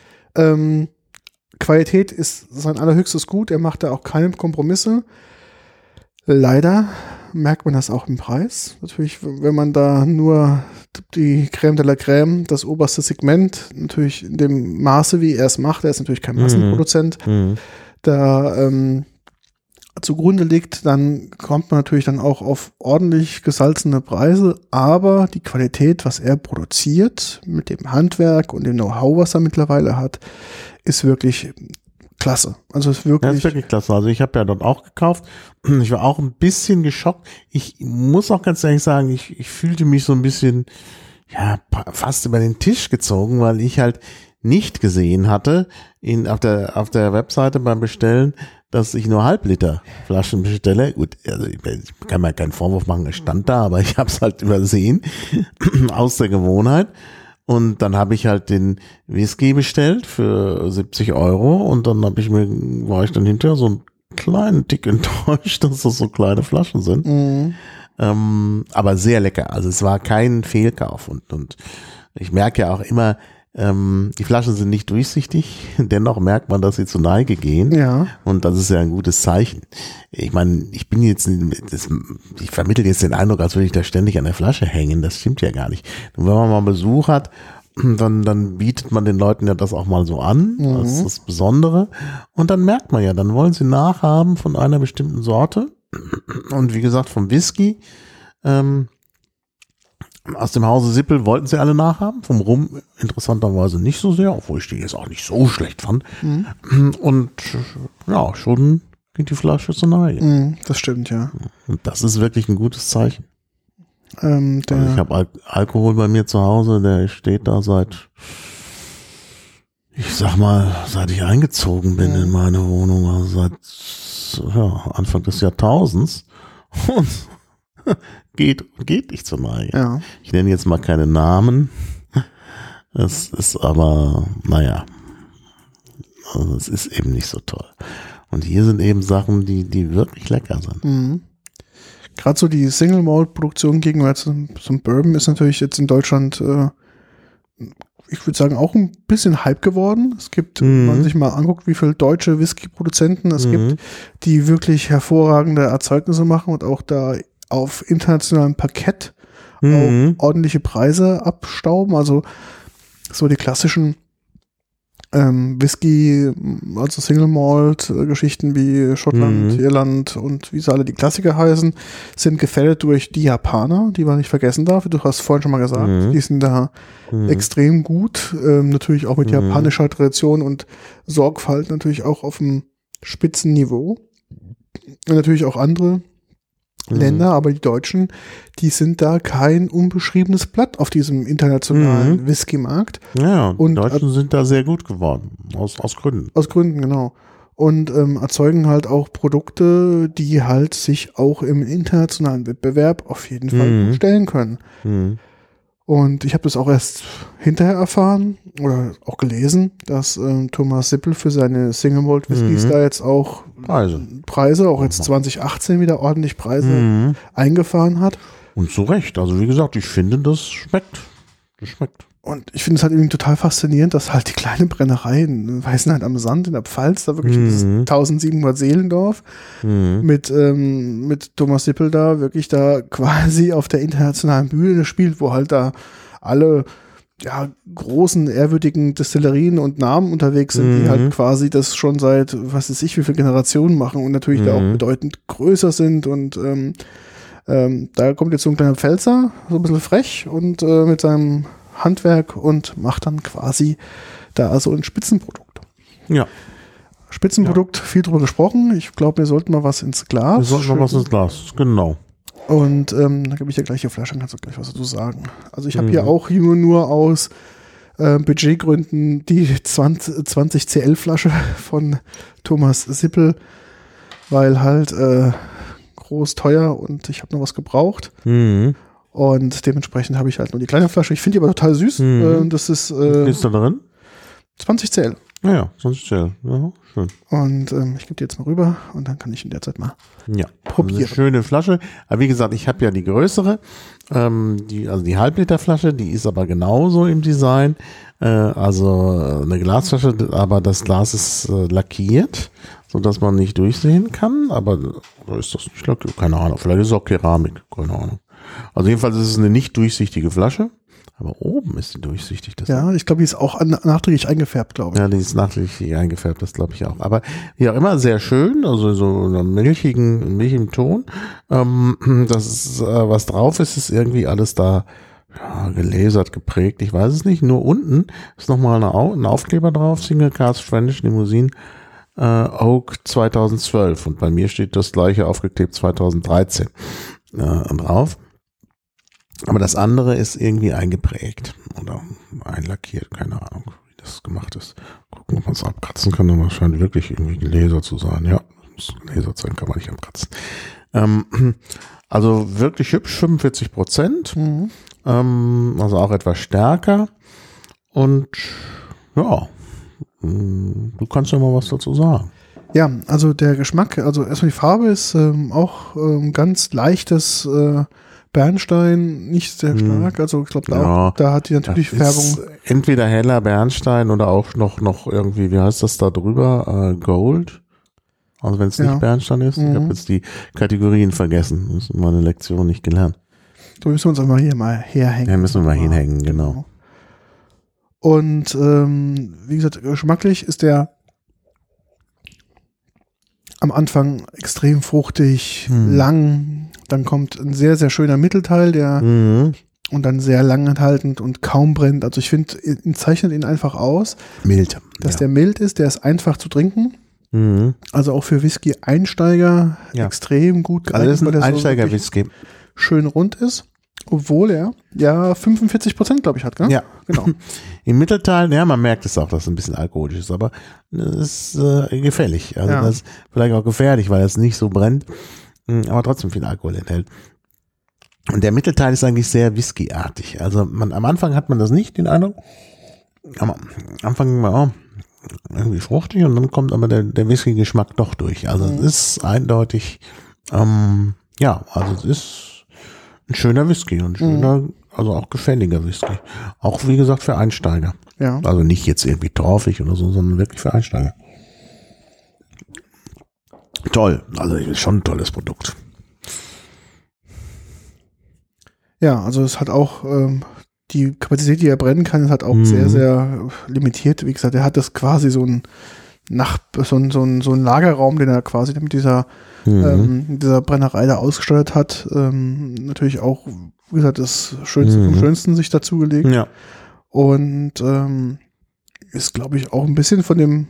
Qualität ist sein allerhöchstes Gut. Er macht da auch keine Kompromisse. Leider merkt man das auch im Preis. Natürlich, wenn man da nur die Crème de la Crème, das oberste Segment, natürlich in dem Maße, wie er es macht, er ist natürlich kein Massenproduzent, da zugrunde liegt, dann kommt man natürlich dann auch auf ordentlich gesalzene Preise, aber die Qualität, was er produziert, mit dem Handwerk und dem Know-how, was er mittlerweile hat, ist wirklich klasse. Also ist wirklich, ja, ist wirklich klasse. Also ich habe ja dort auch gekauft. Ich war auch ein bisschen geschockt. Ich muss auch ganz ehrlich sagen, ich fühlte mich so ein bisschen fast über den Tisch gezogen, weil ich halt nicht gesehen hatte auf der Webseite beim Bestellen, dass ich nur Halbliter Flaschen bestelle. Gut, also ich kann mir keinen Vorwurf machen, es stand da, aber ich habe es halt übersehen aus der Gewohnheit. Und dann habe ich halt den Whisky bestellt für 70 € und dann war ich dann hinterher so einen kleinen Tick enttäuscht, dass das so kleine Flaschen sind. Mhm. Aber sehr lecker. Also es war kein Fehlkauf und ich merke ja auch immer, die Flaschen sind nicht durchsichtig, dennoch merkt man, dass sie zur Neige gehen. Ja. Und das ist ja ein gutes Zeichen. Ich meine, ich vermittle jetzt den Eindruck, als würde ich da ständig an der Flasche hängen. Das stimmt ja gar nicht. Und wenn man mal Besuch hat, dann bietet man den Leuten ja das auch mal so an, das ist das Besondere. Und dann merkt man ja, dann wollen sie nachhaben von einer bestimmten Sorte. Und wie gesagt, vom Whisky, aus dem Hause Sippel wollten sie alle nachhaben, vom Rum interessanterweise nicht so sehr, obwohl ich die jetzt auch nicht so schlecht fand. Und ja, schon geht die Flasche zur Neige. Das stimmt, ja. Und das ist wirklich ein gutes Zeichen. Also Der, ich habe Alkohol bei mir zu Hause, der steht da seit ich eingezogen bin in meine Wohnung, also seit Anfang des Jahrtausends. Und geht nicht zur Neige. ja. Ich nenne jetzt mal keine Namen. Es ist aber, also es ist eben nicht so toll. Und hier sind eben Sachen, die wirklich lecker sind. Gerade so die Single Malt Produktion gegenüber zum Bourbon ist natürlich jetzt in Deutschland, ich würde sagen, auch ein bisschen Hype geworden. Es gibt, wenn man sich mal anguckt, wie viele deutsche Whisky-Produzenten es gibt, die wirklich hervorragende Erzeugnisse machen und auch da auf internationalem Parkett auch ordentliche Preise abstauben. Also so die klassischen Whisky, also Single Malt Geschichten wie Schottland, Irland und wie sie alle die Klassiker heißen, sind gefällt durch die Japaner, die man nicht vergessen darf. Du hast vorhin schon mal gesagt, die sind da extrem gut. Natürlich auch mit japanischer Tradition und Sorgfalt natürlich auch auf einem Spitzenniveau. Und natürlich auch andere Länder, aber die Deutschen, die sind da kein unbeschriebenes Blatt auf diesem internationalen Whisky-Markt. Ja, und die Deutschen sind da sehr gut geworden, aus Gründen. Aus Gründen, genau. Und erzeugen halt auch Produkte, die halt sich auch im internationalen Wettbewerb auf jeden Fall stellen können. Und ich habe das auch erst hinterher erfahren oder auch gelesen, dass Thomas Sippel für seine Single Malt Whiskys da jetzt auch Preise, auch jetzt 2018 wieder ordentlich Preise eingefahren hat. Und zu Recht. Also wie gesagt, ich finde, das schmeckt. Das schmeckt. Und ich finde es halt irgendwie total faszinierend, dass halt die kleine Brennerei in Weißenheit am Sand in der Pfalz, da wirklich dieses 1700 Seelendorf mit Thomas Sippel da wirklich da quasi auf der internationalen Bühne spielt, wo halt da alle großen, ehrwürdigen Destillerien und Namen unterwegs sind, die halt quasi das schon seit, was weiß ich, wie viele Generationen machen und natürlich da auch bedeutend größer sind und da kommt jetzt so ein kleiner Pfälzer, so ein bisschen frech und mit seinem Handwerk und macht dann quasi da so ein Spitzenprodukt. Ja. Spitzenprodukt, viel drüber gesprochen. Ich glaube, wir sollten mal was ins Glas. Wir sollten mal was ins Glas, genau. Und dann gebe ich dir gleich die Flasche, dann kannst du gleich was dazu sagen. Also ich habe hier auch nur aus Budgetgründen die 20 CL Flasche von Thomas Sippel, weil halt groß, teuer und ich habe noch was gebraucht. Und dementsprechend habe ich halt nur die kleine Flasche. Ich finde die aber total süß. Das ist ist da drin? 20 CL. Ja, 20 CL. Ja, schön. Und ich gebe die jetzt mal rüber und dann kann ich in der Zeit mal probieren. Eine schöne Flasche. Aber wie gesagt, ich habe ja die größere, die Halbliterflasche, die ist aber genauso im Design. Also eine Glasflasche, aber das Glas ist lackiert, sodass man nicht durchsehen kann. Aber ist das nicht lackiert? Keine Ahnung. Vielleicht ist es auch Keramik. Keine Ahnung. Also jedenfalls ist es eine nicht durchsichtige Flasche, aber oben ist sie durchsichtig. Ja, ich glaube, die ist auch nachträglich eingefärbt, glaube ich. Ja, die ist nachträglich eingefärbt, das glaube ich auch. Aber wie auch immer, sehr schön, also so einen milchigen Ton. Das ist, was drauf ist irgendwie alles da gelasert, geprägt, ich weiß es nicht. Nur unten ist nochmal ein Aufkleber drauf, Single Cast Spanish Limousine Oak 2012. Und bei mir steht das gleiche aufgeklebt 2013 drauf. Aber das andere ist irgendwie eingeprägt oder einlackiert, keine Ahnung, wie das gemacht ist. Gucken, ob man es abkratzen kann, aber es scheint wirklich irgendwie Laser zu sein. Ja, Laser sein kann man nicht abkratzen. Also wirklich hübsch, 45%. Also auch etwas stärker. Und ja, du kannst ja mal was dazu sagen. Ja, also der Geschmack, also erstmal die Farbe ist auch ganz leichtes Bernstein, nicht sehr stark. Also ich glaube, da hat die natürlich Färbung. Entweder heller Bernstein oder auch noch irgendwie, wie heißt das da drüber? Gold. Also wenn es nicht Bernstein ist. Ich habe jetzt die Kategorien vergessen. Das ist meine Lektion nicht gelernt. So müssen wir uns einfach hier mal herhängen. Ja, müssen wir mal hinhängen, genau. Und wie gesagt, geschmacklich ist der am Anfang extrem fruchtig, lang. Dann kommt ein sehr, sehr schöner Mittelteil, der und dann sehr lang enthaltend und kaum brennt. Also ich finde, zeichnet ihn einfach aus. Mild. Dass der mild ist, der ist einfach zu trinken. Also auch für Whisky-Einsteiger extrem gut geeignet. Also das ist ein Einsteiger-Whisky. Schön rund ist, obwohl er 45%, glaube ich, hat, gell? Ja, genau. Im Mittelteil, man merkt es auch, dass es ein bisschen alkoholisch ist, aber es ist gefährlich. Also das ist vielleicht auch gefährlich, weil es nicht so brennt, aber trotzdem viel Alkohol enthält. Und der Mittelteil ist eigentlich sehr whiskyartig. Also am Anfang hat man das nicht, den Eindruck. Am Anfang irgendwie fruchtig und dann kommt aber der Whisky-Geschmack doch durch. Also es ist eindeutig, also es ist ein schöner Whisky und schöner, also auch gefälliger Whisky. Auch wie gesagt für Einsteiger. Ja. Also nicht jetzt irgendwie torfig oder so, sondern wirklich für Einsteiger. Toll, also schon ein tolles Produkt. Ja, also es hat auch die Kapazität, die er brennen kann, ist halt auch sehr, sehr limitiert. Wie gesagt, er hat das quasi so ein Lagerraum, den er quasi mit dieser Brennerei da ausgestattet hat. Natürlich auch, wie gesagt, das Schönste vom Schönsten sich dazugelegt. Ja. Und ist, glaube ich, auch ein bisschen von dem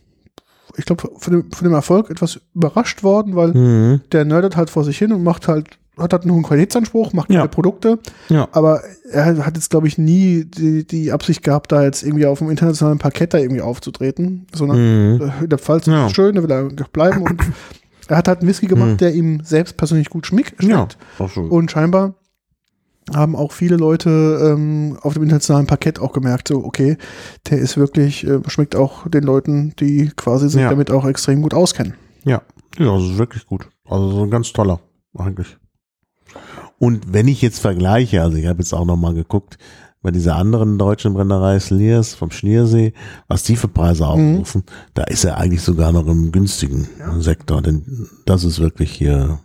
Erfolg etwas überrascht worden, weil der nerdet halt vor sich hin und hat halt einen hohen Qualitätsanspruch, macht geile Produkte, aber er hat jetzt, glaube ich, nie die Absicht gehabt, da jetzt irgendwie auf dem internationalen Parkett da irgendwie aufzutreten, sondern der Pfalz ist schön, da will er bleiben und er hat halt einen Whisky gemacht, der ihm selbst persönlich gut schmeckt. Und scheinbar haben auch viele Leute auf dem internationalen Parkett auch gemerkt, so okay, der ist wirklich, schmeckt auch den Leuten, die quasi sich damit auch extrem gut auskennen. Ja, das ist wirklich gut. Also so ein ganz toller, eigentlich. Und wenn ich jetzt vergleiche, also ich habe jetzt auch nochmal geguckt, bei dieser anderen deutschen Brennerei Sleers vom Schliersee, was die für Preise aufrufen, da ist er eigentlich sogar noch im günstigen Sektor, denn das ist wirklich hier,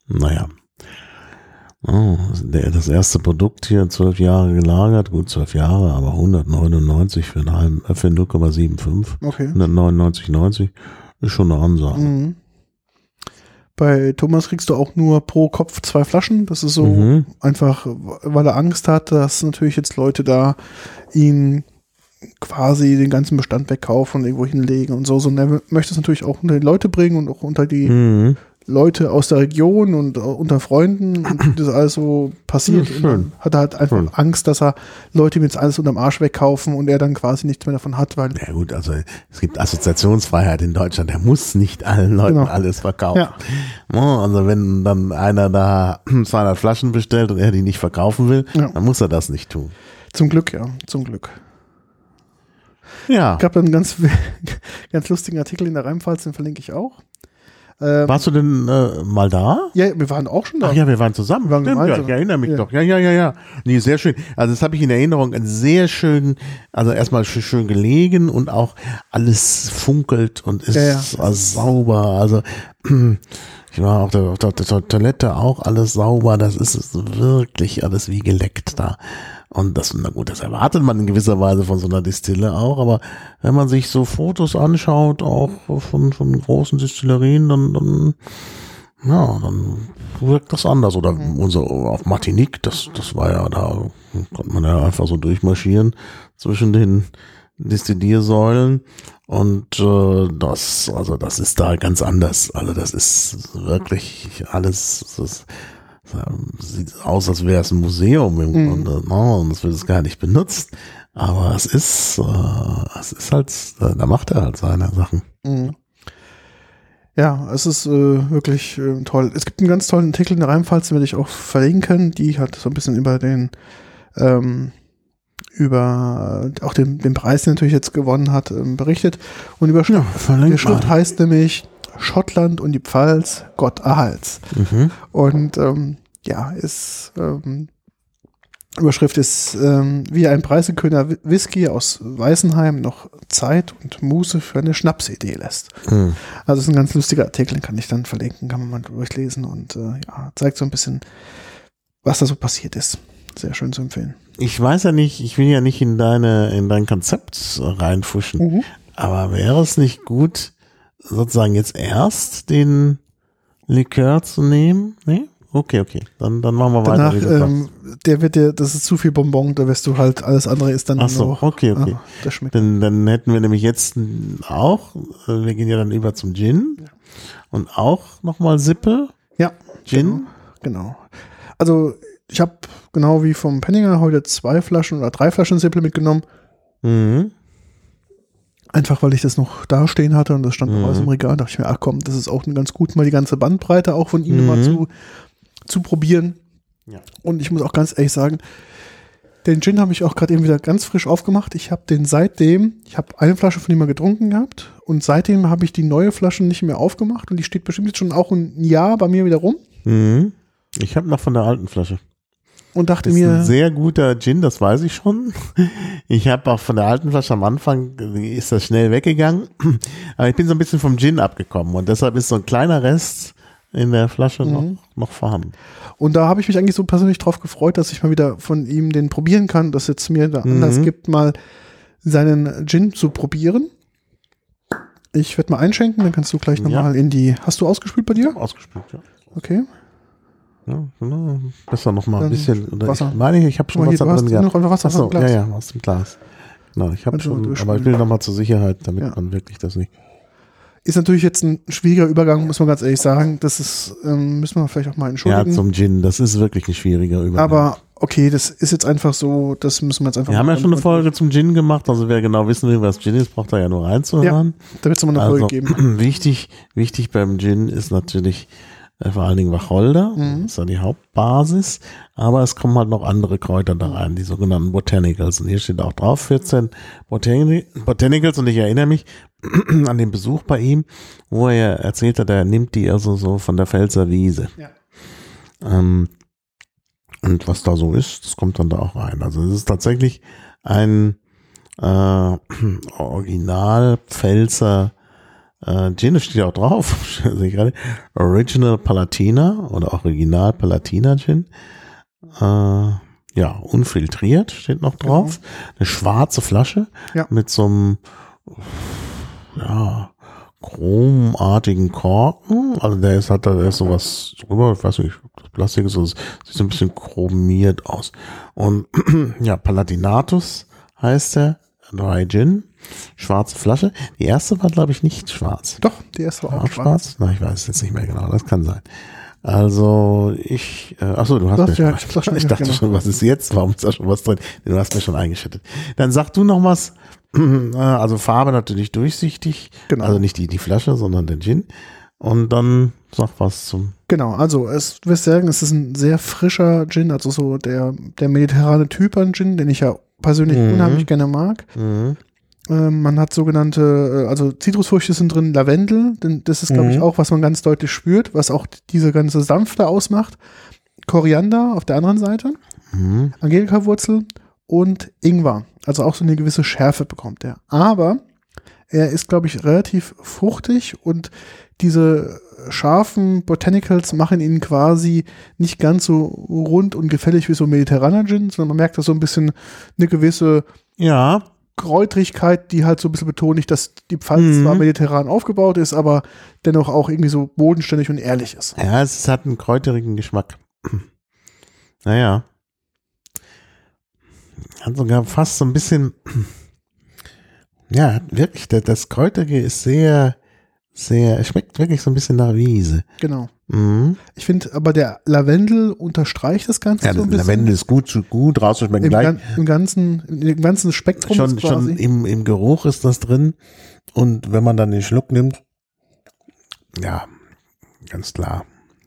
das erste Produkt hier 12 Jahre gelagert, gut 12 Jahre, aber 199 für 0,75, okay. 199,90 ist schon eine Ansage. Bei Thomas kriegst du auch nur pro Kopf 2 Flaschen. Das ist so einfach, weil er Angst hat, dass natürlich jetzt Leute da ihm quasi den ganzen Bestand wegkaufen und irgendwo hinlegen und so. Und er möchte es natürlich auch unter die Leute bringen und auch unter die Leute aus der Region und unter Freunden und das alles so passiert. Ja, und dann hat er halt einfach Angst, dass Leute ihm jetzt alles unterm Arsch wegkaufen und er dann quasi nichts mehr davon hat. Weil ja gut, also es gibt Assoziationsfreiheit in Deutschland, er muss nicht allen Leuten alles verkaufen. Ja. Also wenn dann einer da 200 Flaschen bestellt und er die nicht verkaufen will, dann muss er das nicht tun. Zum Glück, ja, zum Glück. Ja. Es gab einen ganz lustigen Artikel in der Rheinpfalz, den verlinke ich auch. Warst du denn mal da? Ja, wir waren auch schon da. Ach ja, wir waren zusammen. Stimmt, ich erinnere mich doch. Ja. Nee, sehr schön. Also das habe ich in Erinnerung. Sehr schön, also erstmal schön gelegen und auch alles funkelt und ist sauber. Also ich war auf der Toilette auch alles sauber. Das ist wirklich alles wie geleckt da. Und das erwartet man in gewisser Weise von so einer Distille auch, aber wenn man sich so Fotos anschaut, auch von großen Distillerien, dann wirkt das anders. Oder auf Martinique, das war ja, da konnte man ja einfach so durchmarschieren zwischen den Destilliersäulen und das ist da ganz anders. Also das ist wirklich alles, das sieht aus, als wäre es ein Museum im Grunde, ne? Und es wird es gar nicht benutzt. Aber es ist halt, da macht er halt seine Sachen. Mhm. Ja, es ist wirklich toll. Es gibt einen ganz tollen Artikel in der Rheinpfalz, den werde ich auch verlinken. Die hat so ein bisschen über den über auch den Preis, den er natürlich jetzt gewonnen hat, berichtet. Und die Schrift heißt nämlich Schottland und die Pfalz, Gott erhalt's. Und Überschrift ist wie ein preisgekrönter Whisky aus Weißenheim noch Zeit und Muße für eine Schnapsidee lässt. Also es ist ein ganz lustiger Artikel, den kann ich dann verlinken, kann man mal durchlesen und zeigt so ein bisschen, was da so passiert ist. Sehr schön zu empfehlen. Ich weiß ja nicht, ich will ja nicht in dein Konzept reinfuschen, aber wäre es nicht gut, sozusagen jetzt erst den Likör zu nehmen? Nee? Okay. Dann machen wir weiter. Danach, das ist zu viel Bonbon, da wirst du halt, alles andere ist dann okay. Das schmeckt. Dann hätten wir nämlich jetzt auch, wir gehen ja dann über zum Gin und auch nochmal Sippe. Ja. Gin. Genau. Also ich habe genau wie vom Penninger heute 2 Flaschen oder 3 Flaschen Sippe mitgenommen. Einfach weil ich das noch da stehen hatte und das stand noch alles im Regal. Da dachte ich mir, ach komm, das ist auch ganz gut, mal die ganze Bandbreite auch von ihm mal zu probieren. Ja. Und ich muss auch ganz ehrlich sagen, den Gin habe ich auch gerade eben wieder ganz frisch aufgemacht. Ich habe ich habe eine Flasche von ihm mal getrunken gehabt und seitdem habe ich die neue Flasche nicht mehr aufgemacht und die steht bestimmt jetzt schon auch ein Jahr bei mir wieder rum. Ich habe noch von der alten Flasche. Und dachte das ist mir. Ein sehr guter Gin, das weiß ich schon. Ich habe auch von der alten Flasche am Anfang, ist das schnell weggegangen. Aber ich bin so ein bisschen vom Gin abgekommen und deshalb ist so ein kleiner Rest in der Flasche noch vorhanden. Und da habe ich mich eigentlich so persönlich drauf gefreut, dass ich mal wieder von ihm den probieren kann, dass jetzt mir da Anlass gibt, mal seinen Gin zu probieren. Ich werde mal einschenken, dann kannst du gleich nochmal hast du ausgespült bei dir? Ausgespült, ja. Okay. Ja, besser noch mal ein bisschen. Oder Wasser. Ich habe schon Wasser drin gehabt. Noch Wasser aus dem Glas. Ja, aus dem Glas. Genau, ich habe schon, aber ich will noch mal zur Sicherheit, damit man wirklich das nicht. Ist natürlich jetzt ein schwieriger Übergang, muss man ganz ehrlich sagen. Das ist, müssen wir vielleicht auch mal entschuldigen. Ja, zum Gin, das ist wirklich ein schwieriger Übergang. Aber okay, das ist jetzt einfach so, das müssen wir jetzt einfach Wir haben ja schon eine Folge zum Gin gemacht, also wer genau wissen will, was Gin ist, braucht da ja nur reinzuhören. Ja, da wird es nochmal eine Folge geben. Wichtig beim Gin ist natürlich vor allen Dingen Wacholder, das ist ja die Hauptbasis, aber es kommen halt noch andere Kräuter da rein, die sogenannten Botanicals. Und hier steht auch drauf, 14 Botanicals, und ich erinnere mich an den Besuch bei ihm, wo er erzählt hat, er nimmt die also so von der Pfälzer Wiese. Ja. Und was da so ist, das kommt dann da auch rein. Also es ist tatsächlich ein Original Pfälzer Gin, das steht auch drauf, sehe ich gerade. Original Palatina oder Original Palatina Gin. Unfiltriert steht noch drauf. Eine schwarze Flasche mit so einem chromartigen Korken. Also der ist sowas drüber, ich weiß nicht, das Plastik ist so, sieht so ein bisschen chromiert aus. Und Palatinatus heißt der Dry Gin. Schwarze Flasche. Die erste war, glaube ich, nicht schwarz. Doch, die erste war auch schwarz. Na, ich weiß es jetzt nicht mehr genau. Das kann sein. Also du hast mir schon. Ich dachte schon, was ist jetzt? Warum ist da schon was drin? Du hast mir schon eingeschüttet. Dann sag du noch was. Also Farbe natürlich durchsichtig. Genau. Also nicht die Flasche, sondern der Gin. Und dann sag was zum. Genau, also es ist ein sehr frischer Gin, also so der mediterrane Typ an Gin, den ich ja persönlich unheimlich gerne mag. Man hat sogenannte, also Zitrusfrüchte sind drin, Lavendel, denn das ist, glaube ich, auch, was man ganz deutlich spürt, was auch diese ganze Sanfte ausmacht. Koriander auf der anderen Seite, Angelika-Wurzel und Ingwer, also auch so eine gewisse Schärfe bekommt er. Aber er ist, glaube ich, relativ fruchtig und diese scharfen Botanicals machen ihn quasi nicht ganz so rund und gefällig wie so mediterraner Gin, sondern man merkt da so ein bisschen eine gewisse Kräutrigkeit, die halt so ein bisschen betonigt, dass die Pfalz zwar mediterran aufgebaut ist, aber dennoch auch irgendwie so bodenständig und ehrlich ist. Ja, es hat einen kräuterigen Geschmack. Naja. Hat sogar fast so ein bisschen, wirklich, das Kräuterige ist sehr, es schmeckt wirklich so ein bisschen nach Wiese. Genau. Mhm. Ich finde, aber der Lavendel unterstreicht das Ganze Ja, so ein bisschen. Lavendel ist gut rauszuschmecken. Im ganzen Spektrum Schon im Geruch ist das drin. Und wenn man dann den Schluck nimmt, ja, ganz klar.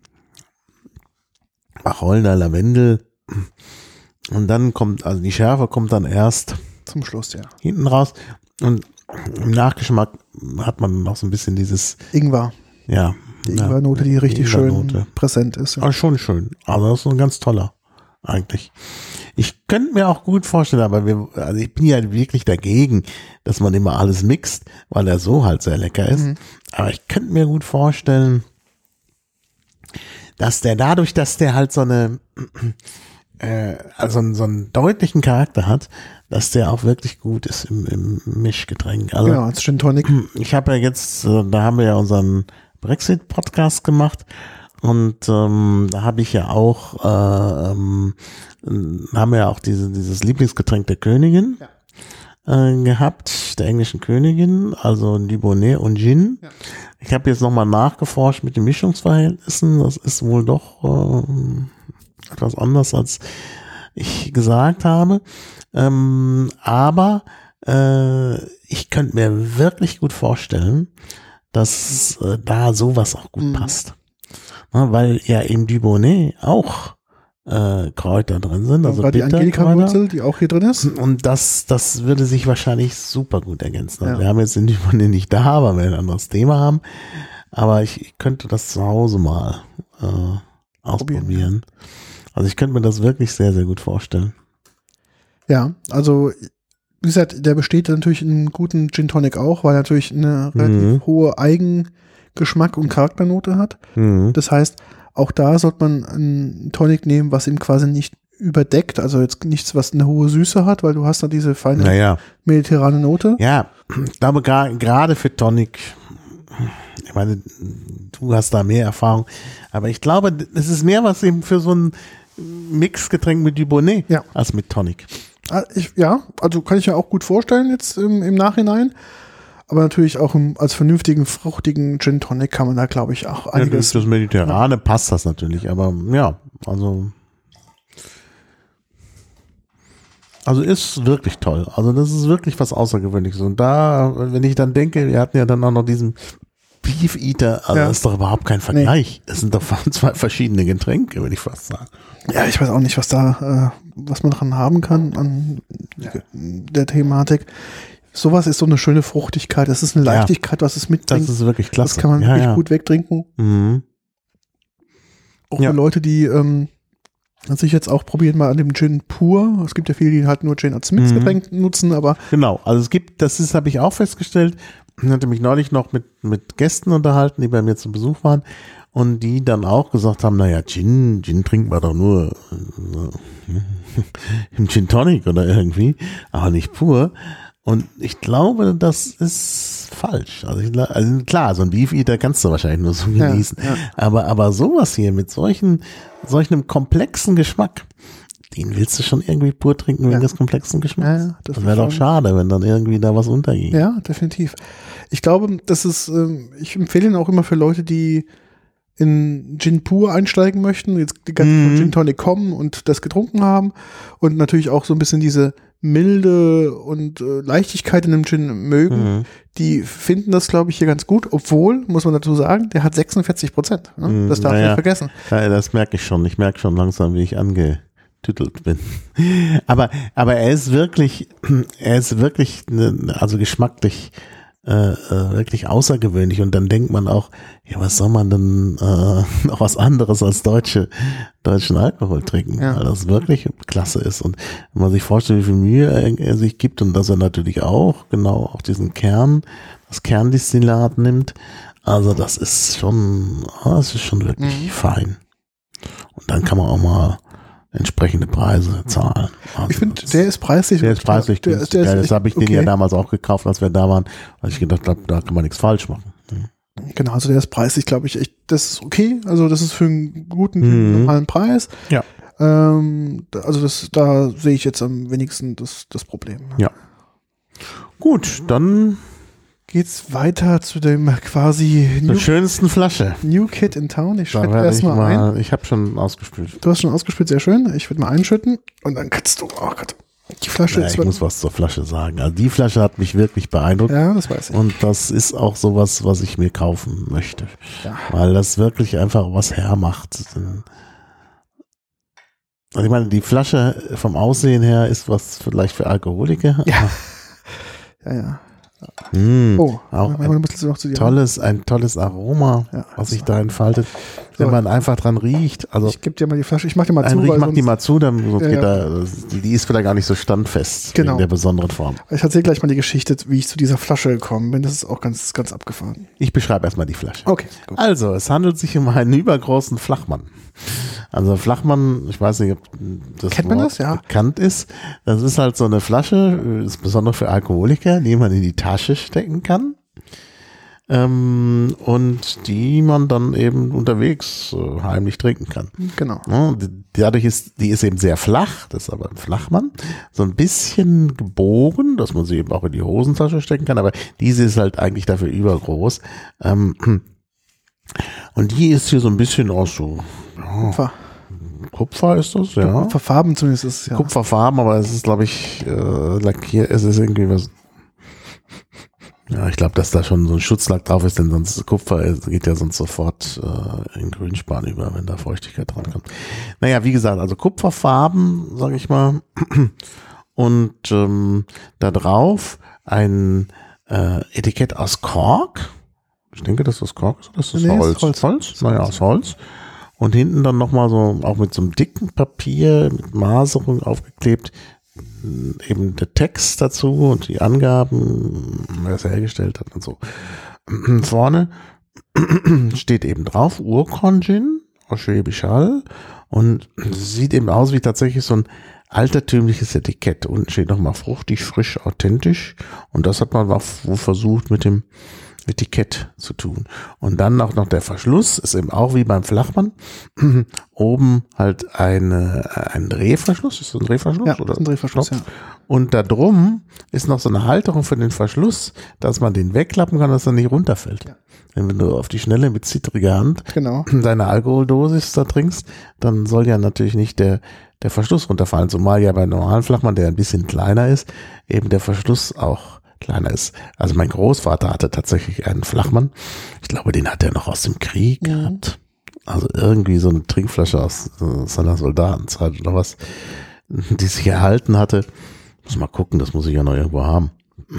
Wacholder, Lavendel. Und dann also die Schärfe kommt dann erst zum Schluss, ja. Hinten raus. Und im Nachgeschmack hat man noch so ein bisschen dieses Ingwer. Ja. Die Ingwernote, die richtig schön präsent ist. Ja. Aber schon schön. Also das ist ein ganz toller, eigentlich. Ich könnte mir auch gut vorstellen, aber ich bin ja wirklich dagegen, dass man immer alles mixt, weil er so halt sehr lecker ist. Aber ich könnte mir gut vorstellen, dass dadurch, dass der halt so einen deutlichen Charakter hat, dass der auch wirklich gut ist im Mischgetränk. Also, genau, als Gin Tonic. Ich habe ja jetzt, da haben wir ja unseren Brexit-Podcast gemacht und da habe ich ja auch, haben wir ja auch dieses Lieblingsgetränk der Königin gehabt, der englischen Königin, also Dubonnet und Gin. Ja. Ich habe jetzt nochmal nachgeforscht mit den Mischungsverhältnissen, das ist wohl doch etwas anders, als ich gesagt habe. Aber ich könnte mir wirklich gut vorstellen, dass da sowas auch gut passt. Na, weil ja im Dubonnet auch Kräuter drin sind. Also die Angelika-Wurzel, die auch hier drin ist. Und das würde sich wahrscheinlich super gut ergänzen. Also ja. Wir haben jetzt den Dubonnet nicht da, weil wir ein anderes Thema haben. Aber ich könnte das zu Hause mal ausprobieren. Also ich könnte mir das wirklich sehr, sehr gut vorstellen. Ja, also wie gesagt, der besteht natürlich in einem guten Gin Tonic auch, weil er natürlich eine relativ hohe Eigengeschmack und Charakternote hat. Das heißt, auch da sollte man einen Tonic nehmen, was ihm quasi nicht überdeckt, also jetzt nichts, was eine hohe Süße hat, weil du hast da diese feine mediterrane Note. Ja, ich glaube gerade für Tonic, ich meine, du hast da mehr Erfahrung, aber ich glaube, es ist mehr was eben für so ein Mixgetränk mit Dubonnet als mit Tonic. Also kann ich mir auch gut vorstellen jetzt im Nachhinein. Aber natürlich auch als vernünftigen, fruchtigen Gin Tonic kann man da, glaube ich, auch einiges. Das Mediterrane passt das natürlich, aber ja, also ist wirklich toll. Also das ist wirklich was Außergewöhnliches. Und da, wenn ich dann denke, wir hatten ja dann auch noch diesen Beef Eater, also das ist doch überhaupt kein Vergleich. Das sind doch zwei verschiedene Getränke, würde ich fast sagen. Ja, ich weiß auch nicht, was man dran haben kann an der Thematik. Sowas ist so eine schöne Fruchtigkeit, das ist eine Leichtigkeit, was es mitbringt. Das ist wirklich klasse. Das kann man wirklich gut wegtrinken. Auch für Leute, die sich jetzt auch probieren, mal an dem Gin pur. Es gibt ja viele, die halt nur Gin als Mixgetränk nutzen, aber. Genau, also habe ich auch festgestellt. Ich hatte mich neulich noch mit Gästen unterhalten, die bei mir zu Besuch waren und die dann auch gesagt haben, naja, Gin trinkt man doch nur im Gin Tonic oder irgendwie, aber nicht pur. Und ich glaube, das ist falsch. Also klar, so ein Beef Eater kannst du wahrscheinlich nur so genießen. Ja. Aber sowas hier mit solch einem komplexen Geschmack, den willst du schon irgendwie pur trinken wegen des komplexen Geschmacks. Ja, das wäre doch schade, wenn dann irgendwie da was untergeht. Ja, definitiv. Ich glaube, ich empfehle ihn auch immer für Leute, die in Gin pur einsteigen möchten, jetzt die ganzen von Gin Tonic kommen und das getrunken haben und natürlich auch so ein bisschen diese Milde und Leichtigkeit in dem Gin mögen, die finden das, glaube ich, hier ganz gut, obwohl, muss man dazu sagen, der hat 46%. Ne? Das darf man nicht vergessen. Ja, das merke ich schon. Ich merke schon langsam, wie ich angetüttelt bin. Aber er ist wirklich, also geschmacklich wirklich außergewöhnlich und dann denkt man auch, ja, was soll man denn noch was anderes als deutschen Alkohol trinken, weil das wirklich klasse ist und wenn man sich vorstellt, wie viel Mühe er sich gibt und dass er natürlich auch diesen das Kerndestillat nimmt, also das ist schon wirklich fein und dann kann man auch mal entsprechende Preise zahlen. Also ich finde, der ist preislich. Der ist preislich günstig. Das habe ich den ja damals auch gekauft, als wir da waren, weil ich gedacht habe, da kann man nichts falsch machen. Genau, also der ist preislich, glaube ich, echt, das ist okay. Also das ist für einen guten, normalen Preis. Ja. Also da sehe ich jetzt am wenigsten das Problem. Ja. Gut, dann geht's weiter zu dem quasi Zur schönsten Flasche. New Kid in Town. Ich Da schütte werde erstmal ein. Ich habe schon ausgespült. Du hast schon ausgespült, sehr schön. Ich würde mal einschütten und dann kannst du, oh Gott, die Flasche Ja, ist... ich muss was zur Flasche sagen. Also die Flasche hat mich wirklich beeindruckt. Ja, das weiß ich. Und das ist auch sowas, was ich mir kaufen möchte. Ja. Weil das wirklich einfach was hermacht. Also ich meine, die Flasche vom Aussehen her ist was vielleicht für Alkoholiker. Ja. Ja. Oh, auch ein noch zu dir. ein tolles Aroma, Ja, was sich da entfaltet, wenn man einfach dran riecht. Also ich gebe dir mal die Flasche, ich mach dir mal zu. ich mach die mal zu, dann geht ja. Die ist vielleicht gar nicht so standfest Genau. in der besonderen Form. Ich erzähle gleich mal die Geschichte, wie ich zu dieser Flasche gekommen bin. Das ist auch ganz, ganz abgefahren. Ich beschreibe erstmal die Flasche. Okay, gut. Also, es handelt sich um einen übergroßen Flachmann. Also Flachmann, ich weiß nicht, ob das Kennt man das? Ja. bekannt ist. Das ist halt so eine Flasche, ist besonders für Alkoholiker, die man in die Tasche stecken kann. Und die man dann eben unterwegs heimlich trinken kann. Genau. Ja, die ist eben sehr flach, das ist aber ein Flachmann, so ein bisschen gebogen, dass man sie eben auch in die Hosentasche stecken kann, aber diese ist halt eigentlich dafür übergroß. Und die ist hier so ein bisschen aus so Kupfer ist das, ja. Kupferfarben zumindest ist es, ja. Kupferfarben, aber es ist, glaube ich, lackiert, es ist irgendwie was. Ja, ich glaube, dass da schon so ein Schutzlack drauf ist, denn sonst Kupfer geht ja sonst sofort in Grünspan über, wenn da Feuchtigkeit dran kommt. Naja, wie gesagt, also Kupferfarben, sage ich mal. Und da drauf ein Etikett aus Kork. Ich denke, dass das Kork ist. Das ist Holz. Naja, aus Holz. Und hinten dann nochmal so, auch mit so einem dicken Papier, mit Maserung aufgeklebt, eben der Text dazu und die Angaben, wer es hergestellt hat und so. Vorne steht eben drauf, Urkon-Gin aus Schwäbisch Hall und sieht eben aus wie tatsächlich so ein altertümliches Etikett. Unten steht nochmal fruchtig, frisch, authentisch und das hat man wohl versucht mit dem Etikett zu tun. Und dann auch noch der Verschluss, ist eben auch wie beim Flachmann. Oben halt ein Drehverschluss. Ist das ein Drehverschluss? Ja, oder? Ein Drehverschluss, ja. Und da drum ist noch so eine Halterung für den Verschluss, dass man den wegklappen kann, dass er nicht runterfällt. Ja. Wenn du auf die Schnelle mit zittriger Hand deine Alkoholdosis da trinkst, dann soll ja natürlich nicht der Verschluss runterfallen. Zumal ja bei normalen Flachmann, der ein bisschen kleiner ist, eben der Verschluss auch kleiner ist. Also mein Großvater hatte tatsächlich einen Flachmann. Ich glaube, den hat er noch aus dem Krieg gehabt. Also irgendwie so eine Trinkflasche aus seiner Soldatenzeit oder was, die sich erhalten hatte. Muss mal gucken, das muss ich ja noch irgendwo haben.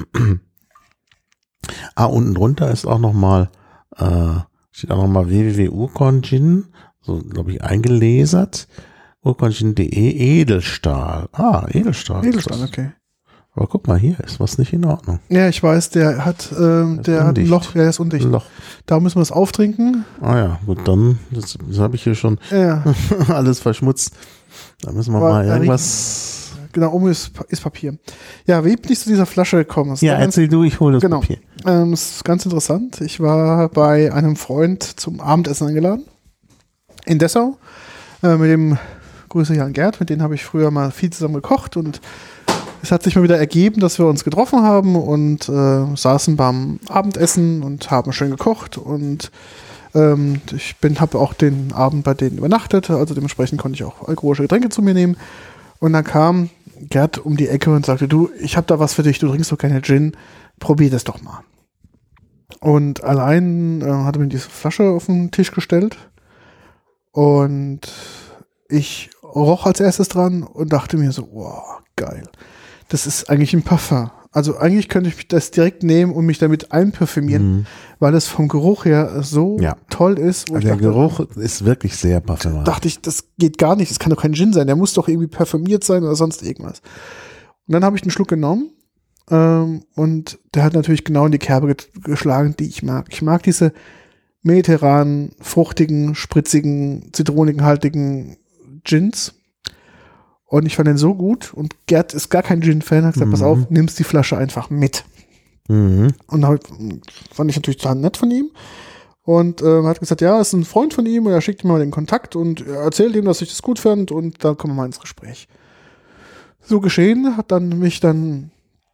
Unten drunter ist auch nochmal, steht auch nochmal www.urkongin, so glaube ich eingelesert. Urkongin.de Edelstahl. Edelstahl. Edelstahl, okay. Aber guck mal, hier ist was nicht in Ordnung. Ja, ich weiß, der hat ein Loch, der ist undicht. Da müssen wir es auftrinken. Ja, gut, dann, das habe ich hier schon alles verschmutzt. Da müssen wir mal irgendwas... Genau, oben ist Papier. Ja, wie bin ich zu dieser Flasche gekommen? Erzähl du, ich hole das Papier. Das ist ganz interessant. Ich war bei einem Freund zum Abendessen eingeladen in Dessau. Mit dem Grüße Jan Gerd, mit dem habe ich früher mal viel zusammen gekocht und es hat sich mal wieder ergeben, dass wir uns getroffen haben und saßen beim Abendessen und haben schön gekocht und ich habe auch den Abend bei denen übernachtet, also dementsprechend konnte ich auch alkoholische Getränke zu mir nehmen und dann kam Gerd um die Ecke und sagte, du, ich habe da was für dich, du trinkst doch keine Gin, probier das doch mal. Und allein hat er mir diese Flasche auf den Tisch gestellt und ich roch als erstes dran und dachte mir so, wow, geil. Das ist eigentlich ein Parfum. Also eigentlich könnte ich das direkt nehmen und mich damit einparfümieren, weil es vom Geruch her so toll ist. Also der Geruch ist wirklich sehr parfümerisch. Dachte ich, das geht gar nicht, das kann doch kein Gin sein, der muss doch irgendwie parfümiert sein oder sonst irgendwas. Und dann habe ich einen Schluck genommen und der hat natürlich genau in die Kerbe geschlagen, die ich mag. Ich mag diese mediterranen, fruchtigen, spritzigen, zitronenhaltigen Gins. Und ich fand den so gut und Gerd ist gar kein Gin-Fan, hat gesagt, pass auf, nimmst die Flasche einfach mit. Und da fand ich natürlich total nett von ihm und hat gesagt, ja, ist ein Freund von ihm und er schickt mir mal den Kontakt und erzählt ihm, dass ich das gut fand und da kommen wir mal ins Gespräch. So geschehen, hat dann mich dann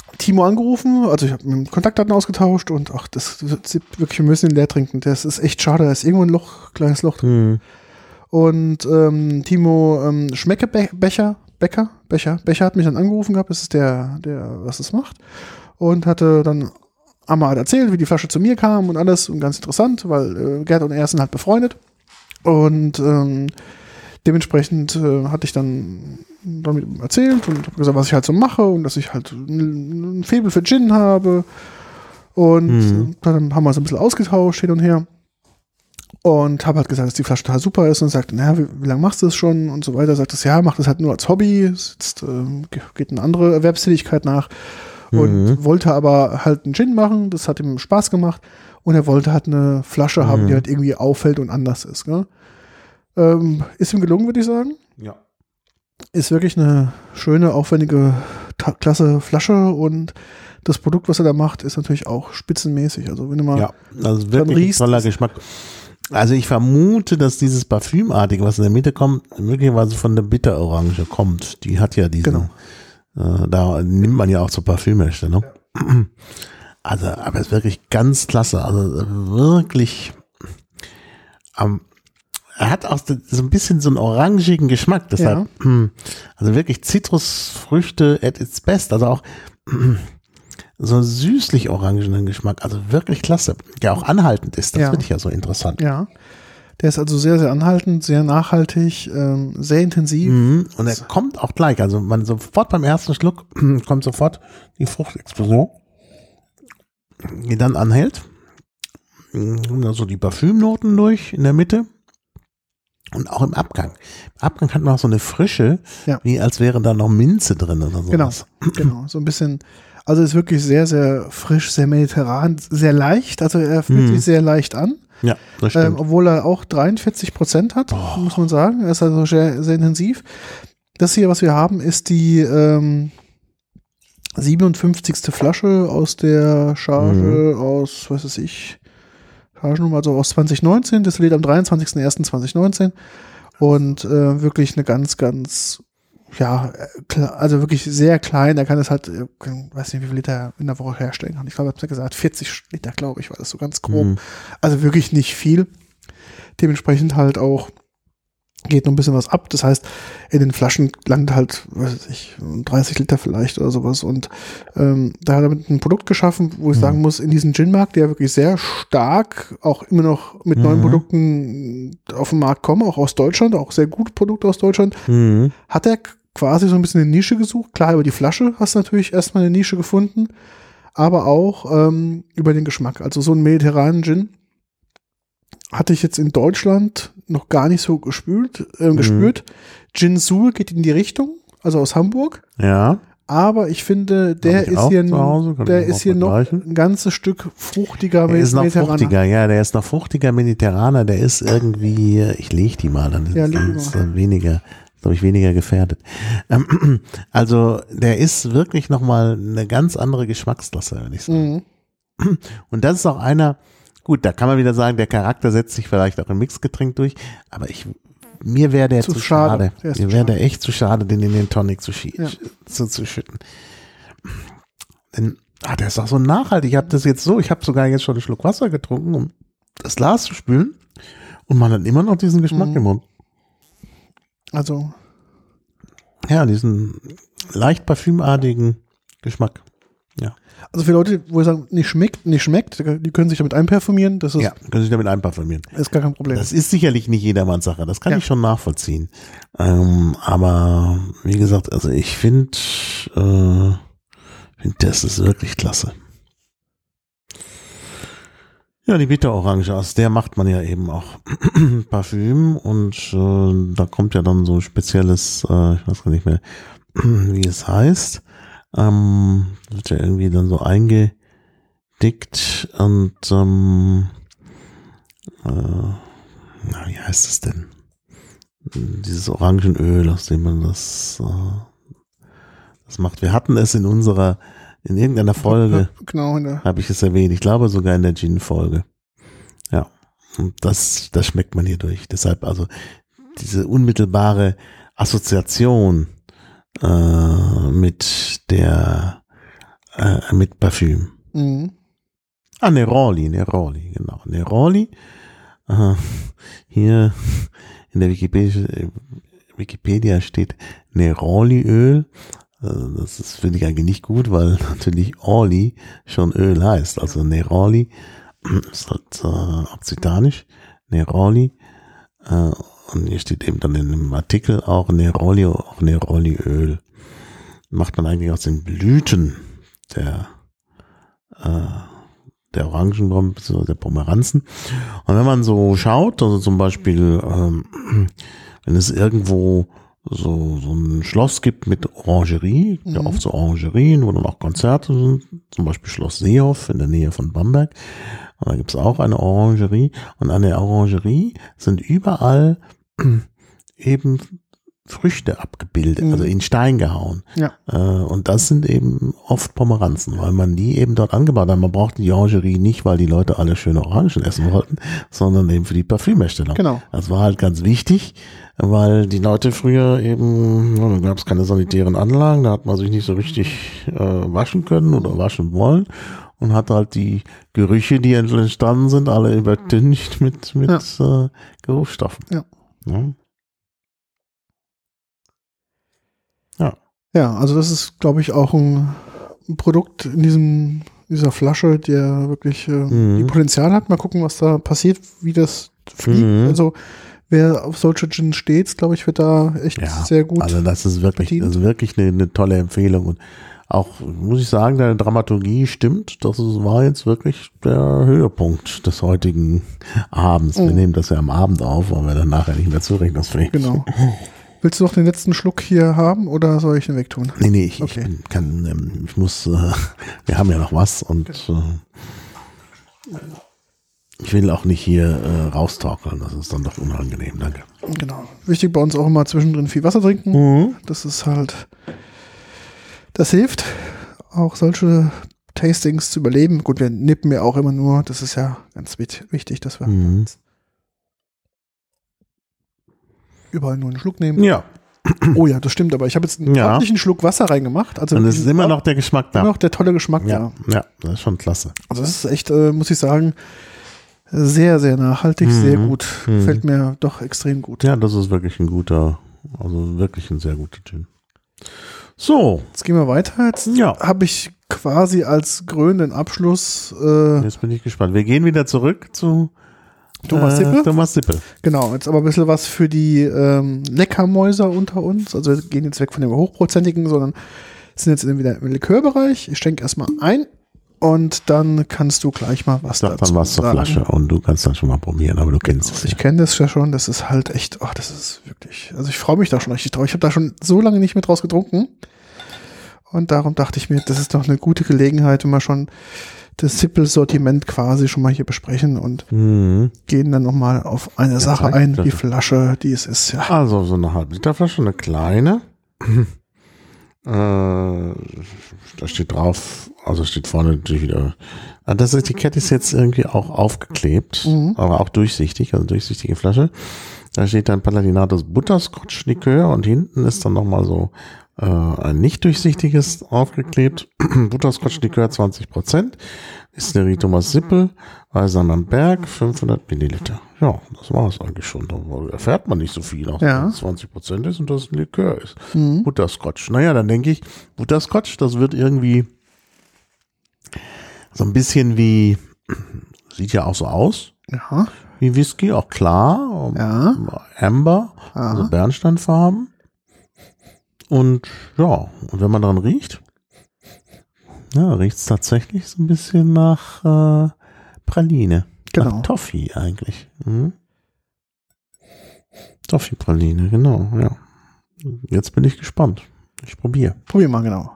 Timo angerufen, also ich habe Kontaktdaten ausgetauscht und das wirklich, wir müssen den leer trinken. Das ist echt schade, da ist irgendwo ein Loch, kleines Loch drin. Und Timo Becher hat mich dann angerufen gehabt, das ist der was das macht, und hatte dann einmal erzählt, wie die Flasche zu mir kam und alles, und ganz interessant, weil Gerd und er sind halt befreundet, und dementsprechend hatte ich dann mit ihm erzählt und habe gesagt, was ich halt so mache und dass ich halt ein Faible für Gin habe, und dann haben wir so ein bisschen ausgetauscht hin und her. Und habe halt gesagt, dass die Flasche total super ist, und sagte, naja, wie lange machst du das schon und so weiter. Sagt es, ja, mach das halt nur als Hobby, jetzt geht eine andere Erwerbstätigkeit nach, und wollte aber halt einen Gin machen, das hat ihm Spaß gemacht, und er wollte halt eine Flasche haben, die halt irgendwie auffällt und anders ist. Gell? Ist ihm gelungen, würde ich sagen. Ja. Ist wirklich eine schöne, aufwendige, klasse Flasche, und das Produkt, was er da macht, ist natürlich auch spitzenmäßig. Also wenn du mal also wirklich riechst, ein toller Geschmack. Also ich vermute, dass dieses Parfümartige, was in der Mitte kommt, möglicherweise von der Bitterorange kommt. Die hat ja diesen, da nimmt man ja auch zur Parfümherstellung. Ja. Also, aber es ist wirklich ganz klasse. Also wirklich, er hat auch so ein bisschen so einen orangigen Geschmack. Deshalb, also wirklich Zitrusfrüchte at its best. Also auch so süßlich orangenen Geschmack, also wirklich klasse. Der auch anhaltend ist, das finde ich ja so interessant. Ja, der ist also sehr, sehr anhaltend, sehr nachhaltig, sehr intensiv. Und er kommt auch gleich, also man sofort beim ersten Schluck kommt sofort die Fruchtexplosion, die dann anhält. Kommen also die Parfümnoten durch in der Mitte. Und auch im Abgang. Im Abgang hat man auch so eine Frische, wie als wäre da noch Minze drin oder sowas. Genau, so ein bisschen. Also ist wirklich sehr, sehr frisch, sehr mediterran, sehr leicht. Also er fühlt sich sehr leicht an. Ja, das stimmt. Obwohl er auch 43% hat, muss man sagen. Er ist also sehr, sehr intensiv. Das hier, was wir haben, ist die 57. Flasche aus der Charge aus, was weiß ich, Chargennummer, also aus 2019. Das lädt am 23.01.2019. Und wirklich eine ganz, ganz, also wirklich sehr klein. Er kann das halt, weiß nicht, wie viel Liter in der Woche herstellen kann. Ich glaube, ich habe gesagt, 40 Liter, glaube ich, war das so ganz grob. Also wirklich nicht viel. Dementsprechend halt auch geht noch ein bisschen was ab. Das heißt, in den Flaschen landet halt, weiß ich, 30 Liter vielleicht oder sowas. Und da hat er ein Produkt geschaffen, wo ich sagen muss, in diesem Gin-Markt, der wirklich sehr stark auch immer noch mit neuen Produkten auf den Markt kommt, auch aus Deutschland, auch sehr gute Produkte aus Deutschland, hat er quasi so ein bisschen eine Nische gesucht. Klar, über die Flasche hast du natürlich erstmal eine Nische gefunden, aber auch über den Geschmack. Also so einen mediterranen Gin hatte ich jetzt in Deutschland noch gar nicht so gespürt. Gin Sul geht in die Richtung, also aus Hamburg. Ja. Aber ich finde, der ist hier noch ein ganzes Stück fruchtiger. Der ist noch fruchtiger, der ist noch fruchtiger mediterraner. Der ist irgendwie, ich lege die mal, dann ist weniger, glaube ich, weniger gefährdet. Also der ist wirklich nochmal eine ganz andere Geschmacksklasse, würde ich sagen. Und das ist auch einer, gut, da kann man wieder sagen, der Charakter setzt sich vielleicht auch im Mixgetränk durch, aber mir wäre der zu schade. Mir wäre der echt zu schade, den in den Tonic zu schütten. Denn, der ist auch so nachhaltig. Ich habe sogar jetzt schon einen Schluck Wasser getrunken, um das Glas zu spülen, und man hat immer noch diesen Geschmack im Mund. Also. Ja, diesen leicht parfümartigen Geschmack. Ja. Also für Leute, wo ich sagen, nicht schmeckt, die können sich damit einparfümieren. Das ist, können sich damit einparfümieren. Ist gar kein Problem. Das ist sicherlich nicht jedermanns Sache. Das kann ich schon nachvollziehen. Aber wie gesagt, also ich finde, das ist wirklich klasse. Ja, die Bitterorange, aus der macht man ja eben auch Parfüm, und da kommt ja dann so spezielles, ich weiß gar nicht mehr, wie es heißt. Wird ja irgendwie dann so eingedickt, und wie heißt es denn? Dieses Orangenöl, aus dem man das macht. Wir hatten es in irgendeiner Folge, habe ich es erwähnt. Ich glaube sogar in der Gin-Folge. Ja, und das schmeckt man hier durch. Deshalb also diese unmittelbare Assoziation mit der mit Parfüm. Mhm. Neroli, genau. Neroli. Hier in der Wikipedia steht Neroliöl. Das finde ich eigentlich nicht gut, weil natürlich Oli schon Öl heißt. Also Neroli ist halt okzitanisch. Neroli. Und hier steht eben dann in dem Artikel auch Neroliöl. Macht man eigentlich aus den Blüten der Orangenbaum bzw. der Pomeranzen. Und wenn man so schaut, also zum Beispiel, wenn es irgendwo so ein Schloss gibt mit Orangerie, ja oft so Orangerien, wo dann auch Konzerte sind, zum Beispiel Schloss Seehof in der Nähe von Bamberg. Und da gibt es auch eine Orangerie. Und an der Orangerie sind überall eben Früchte abgebildet, also in Stein gehauen. Ja. Und das sind eben oft Pomeranzen, weil man die eben dort angebaut hat. Man braucht die Orangerie nicht, weil die Leute alle schöne Orangen essen wollten, sondern eben für die Parfümherstellung. Genau. Das war halt ganz wichtig, weil die Leute früher eben, da gab es keine sanitären Anlagen, da hat man sich nicht so richtig waschen können oder waschen wollen und hat halt die Gerüche, die entstanden sind, alle übertüncht mit Geruchsstoffen. Ja. Ja. Ja, also das ist, glaube ich, auch ein Produkt in dieser Flasche, der wirklich die Potenzial hat. Mal gucken, was da passiert, wie das fliegt. Also wer auf solche Gin steht, glaube ich, wird da echt sehr gut. Also das ist wirklich eine tolle Empfehlung. Und auch, muss ich sagen, deine Dramaturgie stimmt. Das war jetzt wirklich der Höhepunkt des heutigen Abends. Wir nehmen das ja am Abend auf, weil wir dann nachher nicht mehr zurechnungsfähig sind. Genau. Willst du noch den letzten Schluck hier haben oder soll ich den wegtun? Nee, ich muss, wir haben ja noch was und ich will auch nicht hier raustorkeln, das ist dann doch unangenehm, danke. Genau. Wichtig bei uns auch immer zwischendrin viel Wasser trinken. Das ist halt, das hilft, auch solche Tastings zu überleben. Gut, wir nippen ja auch immer nur, das ist ja ganz wichtig, dass wir überall nur einen Schluck nehmen. Ja. Oh ja, das stimmt, aber ich habe jetzt einen ordentlichen Schluck Wasser reingemacht. Also und es ist immer noch der Geschmack da. Immer noch der tolle Geschmack da. Ja, das ist schon klasse. Also das ist echt, muss ich sagen, sehr, sehr nachhaltig, sehr gut. Fällt mir doch extrem gut. Ja, das ist wirklich wirklich ein sehr guter Gin. So. Jetzt gehen wir weiter. Jetzt habe ich quasi als krönenden Abschluss. Jetzt bin ich gespannt. Wir gehen wieder zurück zu Thomas Sippel. Genau, jetzt aber ein bisschen was für die Leckermäuser unter uns. Also wir gehen jetzt weg von dem Hochprozentigen, sondern sind jetzt wieder im Likörbereich. Ich schenke erstmal ein und dann kannst du gleich mal was dazu sagen. Dann was zur Flasche und du kannst dann schon mal probieren, aber du kennst es. Ich kenne das ja schon, das ist halt echt, das ist wirklich, also ich freue mich da schon richtig drauf. Ich habe da schon so lange nicht mehr draus getrunken und darum dachte ich mir, das ist doch eine gute Gelegenheit, wenn wir schon das Sippel-Sortiment quasi schon mal hier besprechen und gehen dann nochmal auf eine Sache ein, die Flasche, die es ist. Ja. Also so eine Halb-Liter-Flasche, eine kleine. Da steht drauf, also steht vorne natürlich wieder, das Etikett ist jetzt irgendwie auch aufgeklebt, aber auch durchsichtig, also durchsichtige Flasche. Da steht dann Paladinatos Butterscotch-Likör und hinten ist dann nochmal so ein nicht durchsichtiges aufgeklebt. Butterscotch-Likör 20%. Distillerie Thomas Sippel, Eisern am Berg, 500 Milliliter. Ja, das war es eigentlich schon. Da erfährt man nicht so viel, auch wenn es 20% ist und das ein Likör ist. Butterscotch. Naja, dann denke ich, Butterscotch, das wird irgendwie so ein bisschen wie, sieht ja auch so aus. Ja. Wie Whisky, auch klar. Amber, also Bernsteinfarben. Und ja, und wenn man dran riecht, riecht es tatsächlich so ein bisschen nach Praline. Genau. Nach Toffee eigentlich. Toffee-Praline, genau, ja. Jetzt bin ich gespannt. Ich probiere. Probier mal, genau.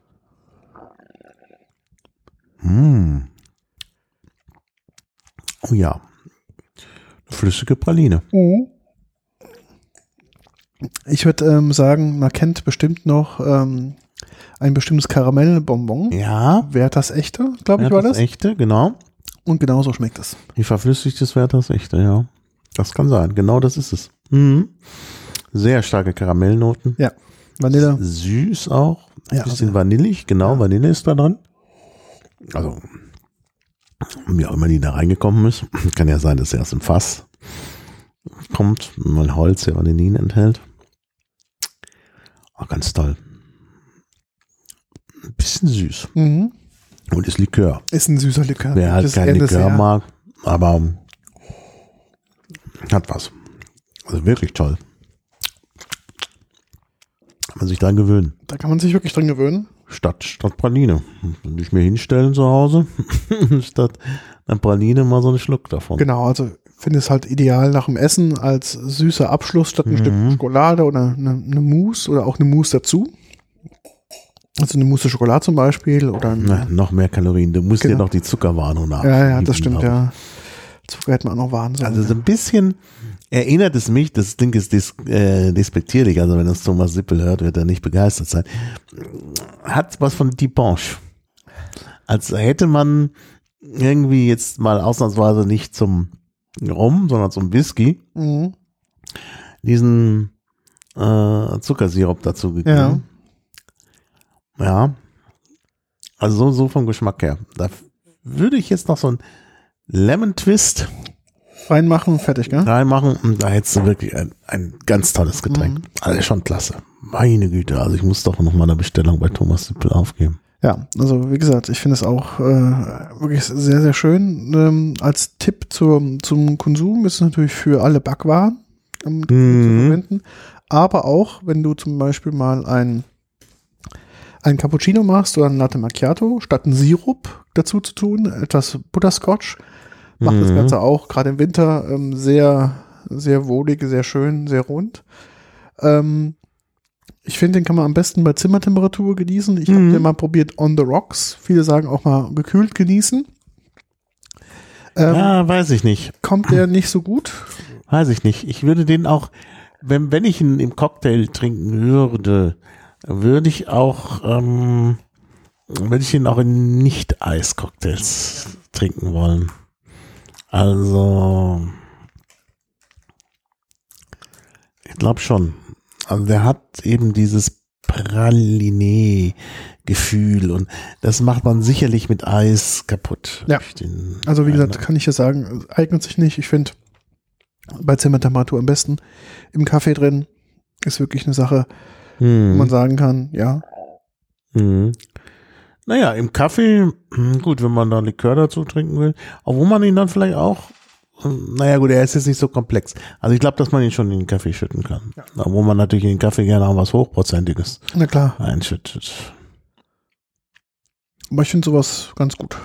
Oh ja. Flüssige Praline. Ich würde sagen, man kennt bestimmt noch ein bestimmtes Karamellbonbon. Ja. Werthers Echte, glaube ich, war das. Werthers Echte, genau. Und genauso schmeckt es. Wie verflüssigtes Werthers Echte, ja. Das kann sein. Genau das ist es. Sehr starke Karamellnoten. Ja. Vanille. Süß auch. Ein Ja, bisschen vanillig, genau. Ja. Vanille ist da dran. Also, wie auch immer die da reingekommen ist. Kann ja sein, dass er aus dem Fass kommt, weil Holz ja Vanillin enthält. Auch ganz toll. Ein bisschen süß. Mhm. Und ist Likör. Ist ein süßer Likör. Wer halt kein Likör mag, aber hat was. Also wirklich toll. Kann man sich dran gewöhnen. Da kann man sich wirklich dran gewöhnen. Statt Praline. Würde ich mir hinstellen zu Hause. Statt einer Praline mal so einen Schluck davon. Genau, also finde es halt ideal nach dem Essen als süßer Abschluss statt ein Stück Schokolade oder eine Mousse oder auch eine Mousse dazu. Also eine Mousse Schokolade zum Beispiel oder noch mehr Kalorien. Du musst dir noch die Zuckerwarnung nach. Ja, das stimmt, ja. Zucker hätte man auch noch warnen sollen. Also so ein bisschen erinnert es mich, das Ding ist despektierlich, also wenn das Thomas Sippel hört, wird er nicht begeistert sein. Hat was von Dipanche. Als hätte man irgendwie jetzt mal ausnahmsweise nicht zum Rum, sondern zum Whisky diesen Zuckersirup dazu gegeben. Ja. Also so vom Geschmack her. Da würde ich jetzt noch so ein Lemon Twist reinmachen, fertig, gell? Reinmachen und da hättest du wirklich ein ganz tolles Getränk. Also schon klasse. Meine Güte, also ich muss doch noch mal eine Bestellung bei Thomas Sippel aufgeben. Ja, also wie gesagt, ich finde es auch wirklich sehr, sehr schön. Als Tipp zum Konsum ist es natürlich für alle Backwaren zu verwenden. Aber auch, wenn du zum Beispiel mal ein Cappuccino machst oder ein Latte Macchiato, statt einen Sirup dazu zu tun, etwas Butterscotch, macht das Ganze auch gerade im Winter sehr, sehr wohlig, sehr schön, sehr rund. Ich finde, den kann man am besten bei Zimmertemperatur genießen. Ich habe den mal probiert on the rocks. Viele sagen auch mal gekühlt genießen. Ja, weiß ich nicht. Kommt der nicht so gut? Weiß ich nicht. Ich würde den auch, wenn ich ihn im Cocktail trinken würde, würde ich ihn auch in Nicht-Eis-Cocktails trinken wollen. Also, ich glaube schon. Also der hat eben dieses Praline-Gefühl und das macht man sicherlich mit Eis kaputt. Ja, also wie gesagt, kann ich ja sagen, eignet sich nicht. Ich finde, bei Zimmertemperatur am besten. Im Kaffee drin ist wirklich eine Sache, wo man sagen kann, ja. Naja, im Kaffee, gut, wenn man da Likör dazu trinken will, obwohl man ihn dann vielleicht auch, naja gut, er ist jetzt nicht so komplex. Also ich glaube, dass man ihn schon in den Kaffee schütten kann. Ja. Obwohl man natürlich in den Kaffee gerne auch was Hochprozentiges einschüttet. Aber ich finde sowas ganz gut.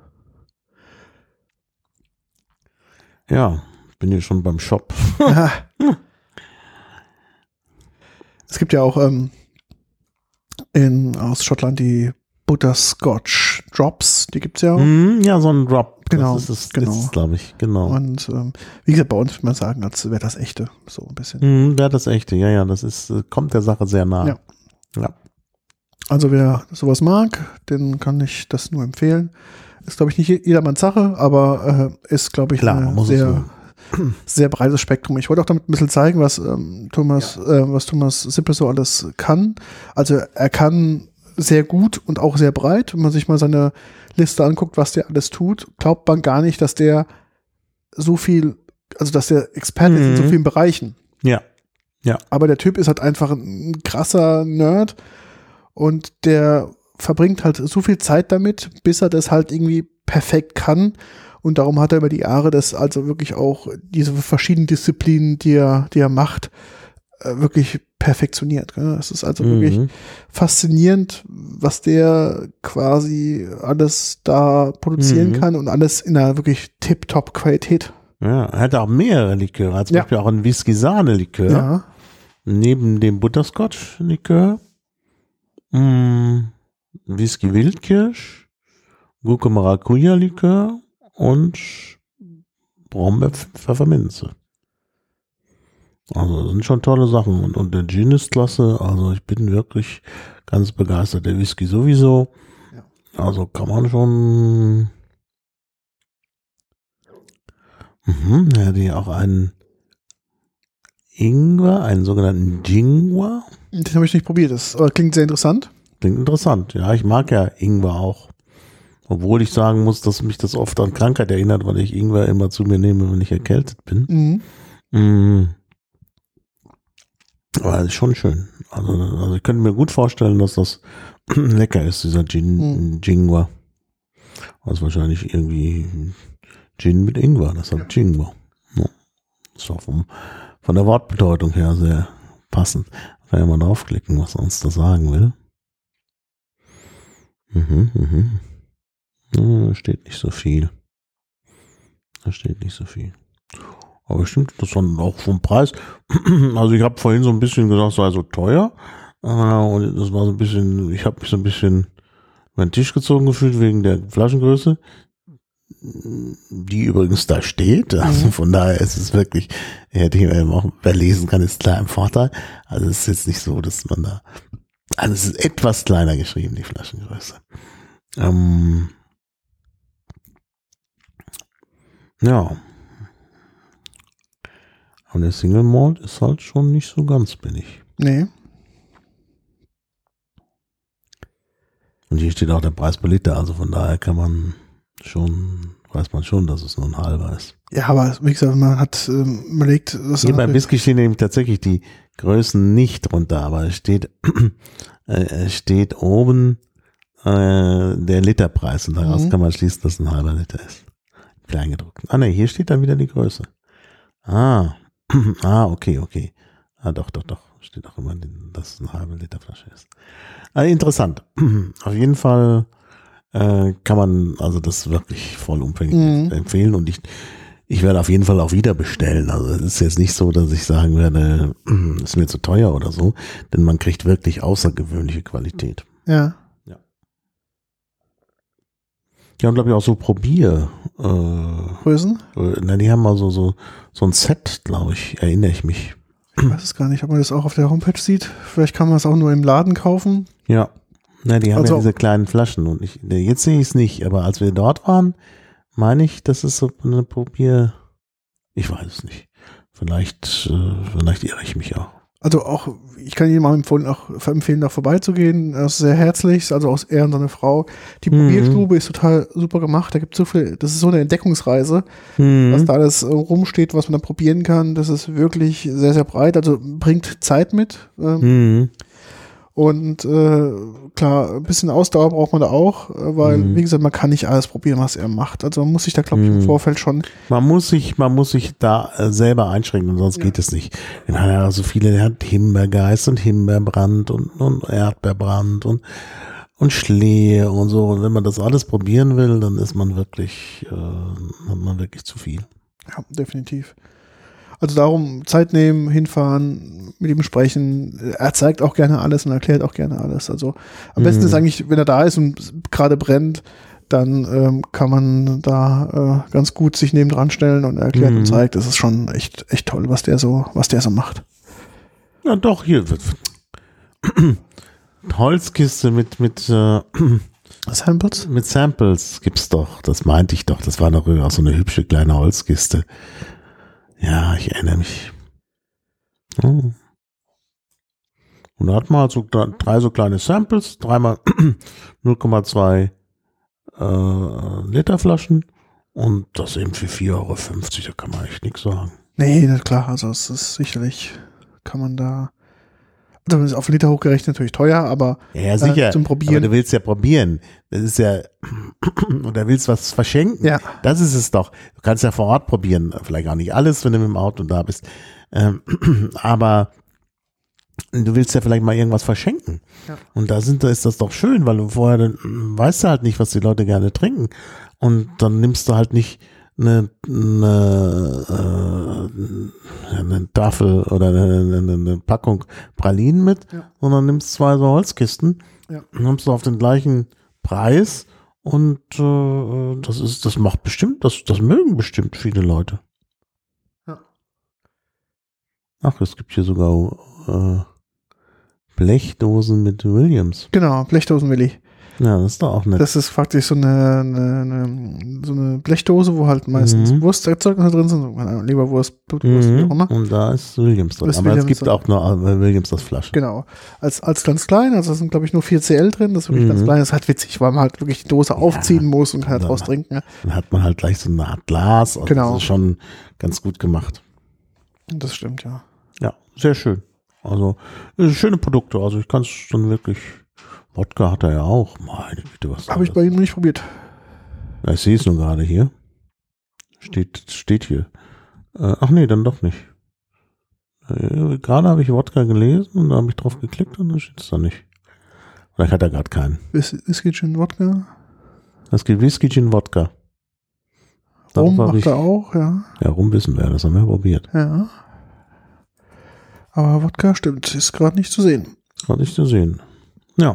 Ja, bin hier schon beim Shop. Es gibt ja auch aus Schottland die Butterscotch Drops, die gibt es ja auch. Ja, so ein Drop. Genau, das ist glaube ich, genau. Und wie gesagt, bei uns würde man sagen, als wäre das echte, so ein bisschen. Wäre das echte, ja, das ist, kommt der Sache sehr nah. Ja. Also wer sowas mag, den kann ich das nur empfehlen. Ist, glaube ich, nicht jedermanns Sache, aber ist, glaube ich, ein sehr breites Spektrum. Ich wollte auch damit ein bisschen zeigen, was Thomas Sippel so alles kann. Also er kann sehr gut und auch sehr breit. Wenn man sich mal seine Liste anguckt, was der alles tut, glaubt man gar nicht, dass der so viel, also dass der Experte ist in so vielen Bereichen. Ja. Aber der Typ ist halt einfach ein krasser Nerd und der verbringt halt so viel Zeit damit, bis er das halt irgendwie perfekt kann. Und darum hat er über die Jahre das also wirklich auch diese verschiedenen Disziplinen, die er macht, wirklich perfektioniert. Es ist also wirklich faszinierend, was der quasi alles da produzieren kann und alles in einer wirklich tip-top Qualität. Ja, er hat auch mehrere Liköre, zum Beispiel auch ein Whisky-Sahne-Likör. Ja. Neben dem Butterscotch-Likör, Whisky-Wildkirsch, Gurke-Maracuja-Likör und Brombeer-Pfefferminze. Also das sind schon tolle Sachen. Und der Gin ist klasse. Also ich bin wirklich ganz begeistert. Der Whisky sowieso. Ja. Also kann man schon. Er hat hier auch einen Ingwer, einen sogenannten Jingwa. Den habe ich nicht probiert. Das klingt sehr interessant. Klingt interessant. Ja, ich mag ja Ingwer auch. Obwohl ich sagen muss, dass mich das oft an Krankheit erinnert, weil ich Ingwer immer zu mir nehme, wenn ich erkältet bin. Aber das ist schon schön. Also ich könnte mir gut vorstellen, dass das lecker ist, dieser Jingwa. Also wahrscheinlich irgendwie Gin mit Ingwer, das hat Jingwa. Ja. Das ist auch von der Wortbedeutung her sehr passend. Kann ja mal draufklicken, was er uns da sagen will. Da steht nicht so viel. Aber stimmt, das dann auch vom Preis. Also ich habe vorhin so ein bisschen gesagt, es sei so teuer. Und das war so ein bisschen, ich habe mich so ein bisschen über den Tisch gezogen gefühlt wegen der Flaschengröße, die übrigens da steht. Also von daher ist es wirklich, hätte ich mir auch, wer lesen kann, ist klar im Vorteil. Also es ist jetzt nicht so, dass man da, also es ist etwas kleiner geschrieben, die Flaschengröße. Ja. Und der Single Malt ist halt schon nicht so ganz billig. Nee. Und hier steht auch der Preis per Liter, also von daher weiß man schon, dass es nur ein halber ist. Ja, aber wie gesagt, man hat überlegt, dass hier beim Whisky stehen nämlich tatsächlich die Größen nicht drunter, aber es steht oben der Literpreis und daraus kann man schließen, dass es ein halber Liter ist. Kleingedruckt. Ne, hier steht dann wieder die Größe. Okay. Doch. Steht auch immer, dass es eine halbe Liter Flasche ist. Interessant. Auf jeden Fall kann man also das wirklich vollumfänglich empfehlen und ich werde auf jeden Fall auch wieder bestellen. Also es ist jetzt nicht so, dass ich sagen werde, ist mir zu teuer oder so, denn man kriegt wirklich außergewöhnliche Qualität. Ja. Die haben, glaube ich, auch so Größen? Die haben mal so ein Set, glaube ich, erinnere ich mich. Ich weiß es gar nicht, ob man das auch auf der Homepage sieht. Vielleicht kann man es auch nur im Laden kaufen. Ja. Die haben ja diese kleinen Flaschen und jetzt sehe ich es nicht, aber als wir dort waren, meine ich, das ist so eine Probier. Ich weiß es nicht. Vielleicht irre ich mich auch. Also auch, ich kann jedem mal empfehlen, da vorbeizugehen. Das ist sehr herzlich, also auch er und seine Frau. Die Probierstube ist total super gemacht. Da gibt es so viel, das ist so eine Entdeckungsreise, was da alles rumsteht, was man da probieren kann. Das ist wirklich sehr, sehr breit, also bringt Zeit mit. Und klar, ein bisschen Ausdauer braucht man da auch, weil, wie gesagt, man kann nicht alles probieren, was er macht. Also man muss sich da, glaube ich, im Vorfeld schon... Man muss sich da selber einschränken, sonst geht es nicht. Er hat ja so viele, der hat Himbeergeist und Himbeerbrand und Erdbeerbrand und Schlehe und so. Und wenn man das alles probieren will, dann ist man wirklich, hat man wirklich zu viel. Ja, definitiv. Also darum Zeit nehmen, hinfahren, mit ihm sprechen. Er zeigt auch gerne alles und erklärt auch gerne alles. Also am besten ist eigentlich, wenn er da ist und gerade brennt, dann kann man da ganz gut sich nebendran stellen und er erklärt und zeigt. Das ist schon echt toll, was der so macht. Ja, doch, hier wird Holzkiste mit Samples? Mit Samples gibt's doch. Das meinte ich doch. Das war doch auch so eine hübsche kleine Holzkiste. Ja, ich erinnere mich. Und da hat man halt so 3 so kleine Samples, 3x 0,2 Liter Flaschen und das eben für 4,50 €, da kann man echt nichts sagen. Nee, das ist klar, also es ist sicherlich, kann man da, also auf Liter hochgerechnet natürlich teuer, aber ja, sicher. Zum Probieren. Aber du willst ja probieren. Das ist ja, oder willst was verschenken. Ja. Das ist es doch. Du kannst ja vor Ort probieren. Vielleicht auch nicht alles, wenn du mit dem Auto da bist. Aber du willst ja vielleicht mal irgendwas verschenken. Ja. Und da ist das doch schön, weil du vorher weißt du halt nicht, was die Leute gerne trinken. Und dann nimmst du halt nicht eine Tafel oder eine Packung Pralinen mit, sondern nimmst 2 so Holzkisten, nimmst du auf den gleichen Preis und das macht bestimmt, das mögen bestimmt viele Leute. Ja. Ach, es gibt hier sogar Blechdosen mit Williams. Genau, Blechdosen Willi. Ja, das ist doch auch nett. Das ist faktisch so eine Blechdose, wo halt meistens Wursterzeugnisse drin sind, so Leberwurst, Blutwurst, wie auch immer. Und da ist Williams drin. Das Aber Williams es gibt drin. auch noch Williams das Flasche. Genau. Als ganz klein, also da sind glaube ich nur 4 CL drin, das ist wirklich ganz klein, das ist halt witzig, weil man halt wirklich die Dose aufziehen muss und kann halt draus trinken. Ja. Dann hat man halt gleich so eine Art Glas. Also Genau. Das ist schon ganz gut gemacht. Das stimmt, ja. Ja, sehr schön. Also, schöne Produkte. Also, ich kann es schon wirklich. Wodka hat er ja auch. Meine Güte, was Habe ich bei ihm noch nicht probiert. Ja, ich sehe es nur gerade hier. Steht hier. Ach nee, dann doch nicht. Gerade habe ich Wodka gelesen und da habe ich drauf geklickt und dann steht es da nicht. Vielleicht hat er gerade keinen. Whisky, Gin, Wodka. Es gibt Whisky, Gin, Wodka. Rum macht er auch, ja. Ja, Rum wissen wir, das haben wir probiert. Ja. Aber Wodka stimmt, ist gerade nicht zu sehen. Gerade nicht zu sehen. Ja.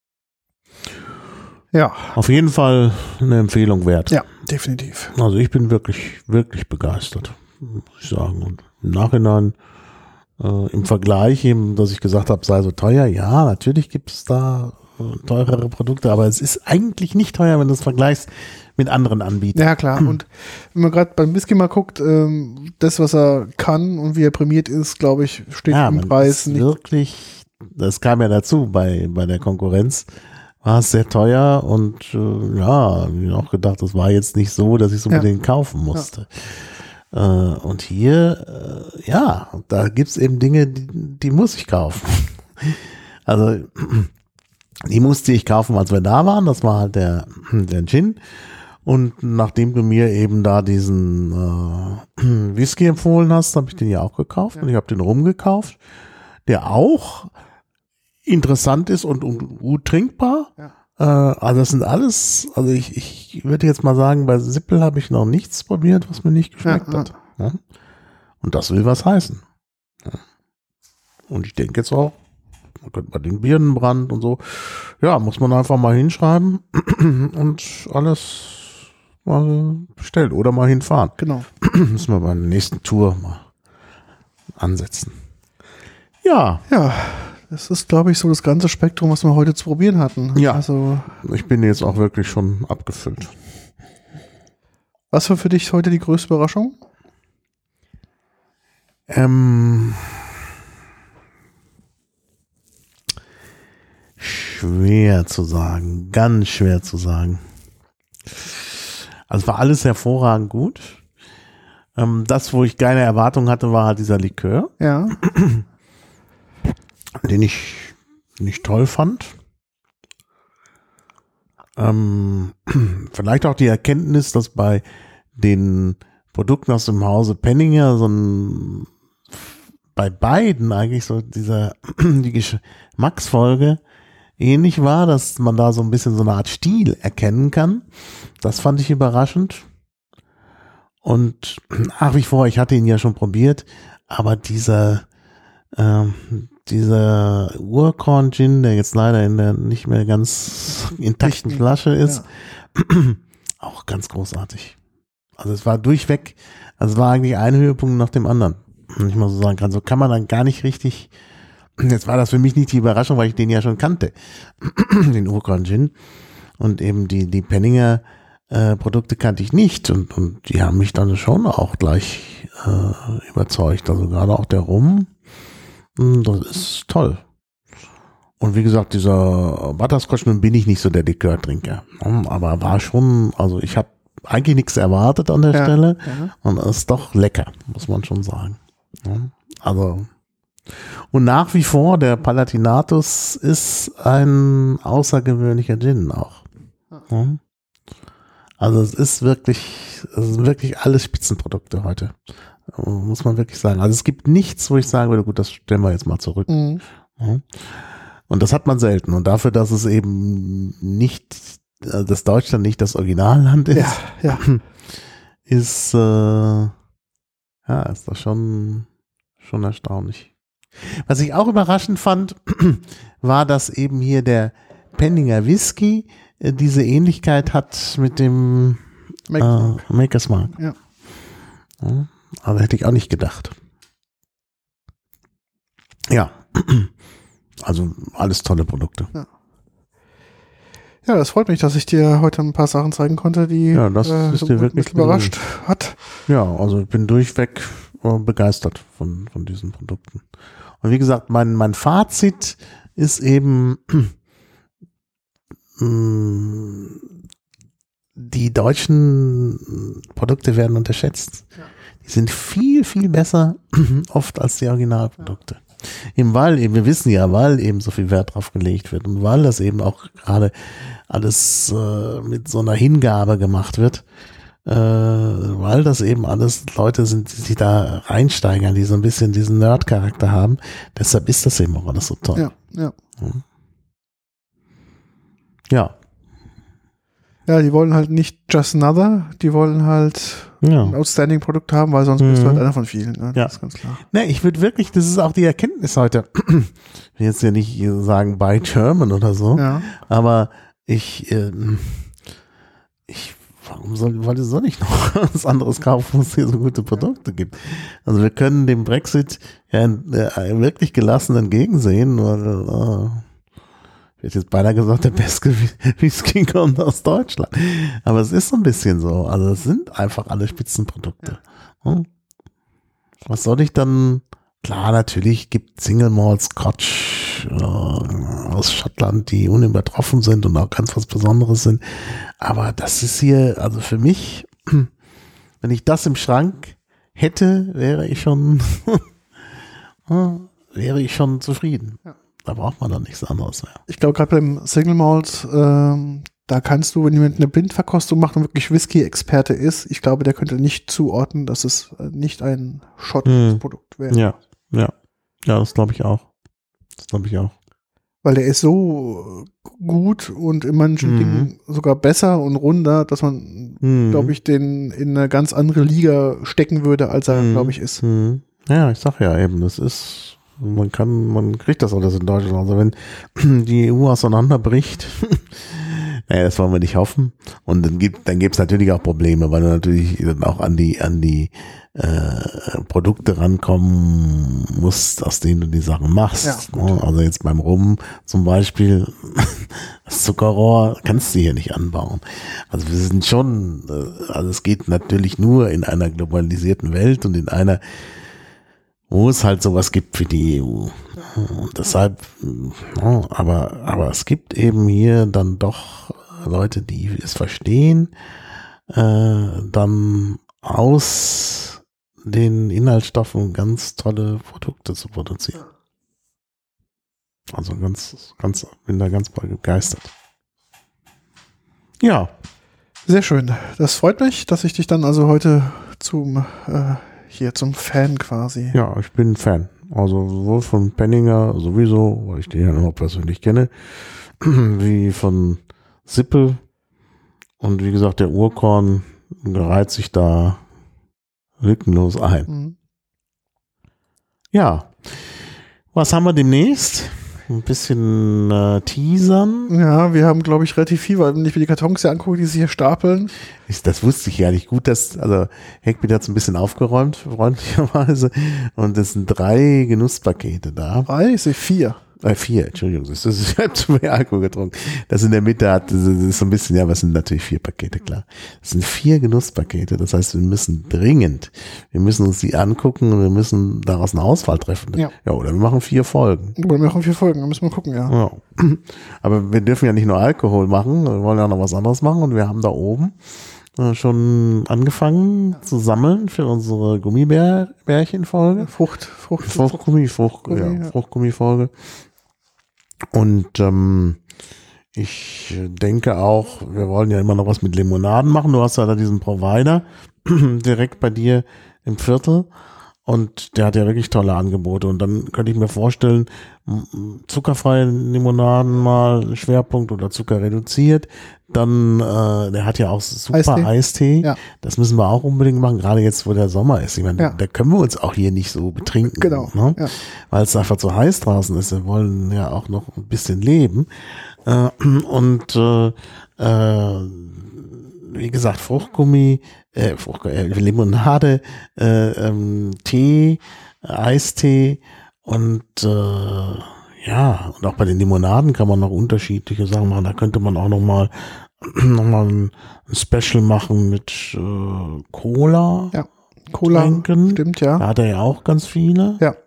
Ja. Auf jeden Fall eine Empfehlung wert. Ja, definitiv. Also ich bin wirklich, wirklich begeistert, muss ich sagen. Und im Nachhinein, im Vergleich eben, dass ich gesagt habe, sei so teuer. Ja, natürlich gibt es da teurere Produkte, aber es ist eigentlich nicht teuer, wenn du es vergleichst mit anderen Anbietern. Ja, klar. Und wenn man gerade beim Whisky mal guckt, das, was er kann und wie er prämiert ist, glaube ich, steht im Preis nicht. Wirklich, das kam ja dazu bei der Konkurrenz. War es sehr teuer und ja, ich habe auch gedacht, das war jetzt nicht so, dass ich es unbedingt kaufen musste. Ja. Und hier, ja, da gibt es eben Dinge, die muss ich kaufen. Also, die musste ich kaufen, als wir da waren. Das war halt der Gin. Und nachdem du mir eben da diesen Whisky empfohlen hast, habe ich den ja auch gekauft. Ja. Und ich habe den rumgekauft, der auch interessant ist und gut trinkbar. Ja. Also das sind alles, also ich würde jetzt mal sagen, bei Sippel habe ich noch nichts probiert, was mir nicht geschmeckt hat. Ja? Und das will was heißen. Ja. Und ich denke jetzt auch, man könnte bei den Birnenbrand und so, ja, muss man einfach mal hinschreiben und alles mal bestellen oder mal hinfahren. Genau. Müssen wir bei der nächsten Tour mal ansetzen. Ja. Ja. Das ist, glaube ich, so das ganze Spektrum, was wir heute zu probieren hatten. Ja, also, ich bin jetzt auch wirklich schon abgefüllt. Was war für dich heute die größte Überraschung? Schwer zu sagen, ganz schwer zu sagen. Also es war alles hervorragend gut. Das, wo ich keine Erwartung hatte, war halt dieser Likör. Ja. Den ich nicht toll fand. Vielleicht auch die Erkenntnis, dass bei den Produkten aus dem Hause Penninger bei beiden eigentlich so die Geschmacksfolge ähnlich war, dass man da so ein bisschen so eine Art Stil erkennen kann. Das fand ich überraschend. Und nach wie vor, ich hatte ihn ja schon probiert, aber dieser Urkorn-Gin, der jetzt leider in der nicht mehr ganz intakten Flasche ist, auch ganz großartig. Also es war durchweg, also es war eigentlich ein Höhepunkt nach dem anderen, wenn ich mal so sagen kann. So kann man dann gar nicht richtig, jetzt war das für mich nicht die Überraschung, weil ich den ja schon kannte, den Urkorn-Gin. Und eben die Penninger Produkte kannte ich nicht und die haben mich dann schon auch gleich überzeugt. Also gerade auch der Rum, das ist toll. Und wie gesagt, dieser Butterscotch, nun bin ich nicht so der Likörtrinker. Aber war schon, also ich habe eigentlich nichts erwartet an der Stelle. Ja. Und es ist doch lecker, muss man schon sagen. Also, und nach wie vor, der Palatinatus ist ein außergewöhnlicher Gin auch. Also es ist wirklich alles Spitzenprodukte heute. Muss man wirklich sagen. Also es gibt nichts, wo ich sagen würde, gut, das stellen wir jetzt mal zurück. Mhm. Und das hat man selten. Und dafür, dass es eben nicht, dass Deutschland nicht das Originalland ist, ist ist das schon erstaunlich. Was ich auch überraschend fand, war, dass eben hier der Penninger Whisky diese Ähnlichkeit hat mit dem Maker's Mark. Ja. Also hätte ich auch nicht gedacht. Ja, also alles tolle Produkte. Ja, das freut mich, dass ich dir heute ein paar Sachen zeigen konnte, die das ist dir wirklich überrascht hat. Ja, also ich bin durchweg begeistert von diesen Produkten. Und wie gesagt, mein Fazit ist eben, die deutschen Produkte werden unterschätzt. Ja. Die sind viel, viel besser oft als die Originalprodukte. Ja. Eben weil eben, wir wissen ja, weil eben so viel Wert drauf gelegt wird und weil das eben auch gerade alles mit so einer Hingabe gemacht wird, weil das eben alles Leute sind, die sich da reinsteigern, die so ein bisschen diesen Nerd-Charakter haben. Deshalb ist das eben auch alles so toll. Ja, ja. Ja. Ja, die wollen halt nicht just another, die wollen halt ein Outstanding-Produkt haben, weil sonst bist du halt einer von vielen. Ne? Ja. Das ist ganz klar. Ne, ich würde wirklich, das ist auch die Erkenntnis heute, ich will jetzt ja nicht sagen buy German oder so, aber warum soll ich noch was anderes kaufen, wo es hier so gute Produkte gibt? Also wir können dem Brexit ja wirklich gelassen entgegensehen, weil ich hätte jetzt beinahe gesagt, der beste Whisky kommt aus Deutschland. Aber es ist so ein bisschen so. Also es sind einfach alle Spitzenprodukte. Was soll ich dann? Klar, natürlich gibt Single Malt Scotch aus Schottland, die unübertroffen sind und auch ganz was Besonderes sind. Aber das ist hier, also für mich, wenn ich das im Schrank hätte, wäre ich schon zufrieden. Ja. Da braucht man dann nichts anderes mehr. Ich glaube, gerade beim Single Malt, da kannst du, wenn jemand eine Blindverkostung macht und wirklich Whisky-Experte ist, ich glaube, der könnte nicht zuordnen, dass es nicht ein schottisches Produkt wäre. Ja, das glaube ich auch. Weil der ist so gut und in manchen Dingen sogar besser und runder, dass man, glaube ich, den in eine ganz andere Liga stecken würde, als er, glaube ich, ist. Ja, ich sag ja eben, das ist, man kriegt das alles in Deutschland. Also wenn die EU auseinanderbricht, naja, das wollen wir nicht hoffen. Und dann gibt's natürlich auch Probleme, weil du natürlich dann auch an die Produkte rankommen musst, aus denen du die Sachen machst. Ja, also jetzt beim Rum zum Beispiel, das Zuckerrohr kannst du hier nicht anbauen. Also wir sind schon, also es geht natürlich nur in einer globalisierten Welt und in einer, wo es halt sowas gibt wie die EU. Und deshalb, aber es gibt eben hier dann doch Leute, die es verstehen, dann aus den Inhaltsstoffen ganz tolle Produkte zu produzieren. Also bin da ganz begeistert. Ja. Sehr schön. Das freut mich, dass ich dich dann also heute zum Fan quasi. Ja, ich bin Fan. Also sowohl von Penninger sowieso, weil ich den ja noch persönlich kenne, wie von Sippel. Und wie gesagt, der Urkorn reiht sich da lückenlos ein. Ja. Was haben wir demnächst? Ein bisschen teasern. Ja, wir haben, glaube ich, relativ viel, weil wenn ich mir die Kartons hier angucke, die sich hier stapeln. Das wusste ich ja nicht gut, also Heckbeat hat es ein bisschen aufgeräumt, freundlicherweise. Und es sind 3 Genusspakete da. 3? Ich sehe 4. 4, Entschuldigung, das ist ich habe zu viel Alkohol getrunken. Das in der Mitte das ist so ein bisschen, ja, aber es sind natürlich 4 Pakete, klar. Das sind 4 Genusspakete, das heißt, wir müssen uns die angucken und wir müssen daraus eine Auswahl treffen. Ja, oder wir machen 4 Folgen. Oder wir machen 4 Folgen, dann müssen wir gucken, ja. Aber wir dürfen ja nicht nur Alkohol machen, wir wollen ja noch was anderes machen und wir haben da oben schon angefangen zu sammeln für unsere Gummibärchen-Folge. Fruchtgummi-Folge. Und ich denke auch, wir wollen ja immer noch was mit Limonaden machen. Du hast ja da diesen Provider direkt bei dir im Viertel und der hat ja wirklich tolle Angebote. Und dann könnte ich mir vorstellen, zuckerfreie Limonaden mal Schwerpunkt oder Zucker reduziert. Dann, der hat ja auch super Eistee. Ja. Das müssen wir auch unbedingt machen, gerade jetzt, wo der Sommer ist. Ich meine, da können wir uns auch hier nicht so betrinken. Genau. Ne? Ja. Weil es einfach zu heiß draußen ist. Wir wollen ja auch noch ein bisschen leben. Wie gesagt, Fruchtgummi, Limonade, Tee, Eistee und Ja, und auch bei den Limonaden kann man noch unterschiedliche Sachen machen. Da könnte man auch noch mal ein Special machen mit Cola. Ja, Cola, Getränken. stimmt, ja. Da hat er ja auch ganz viele. Ja.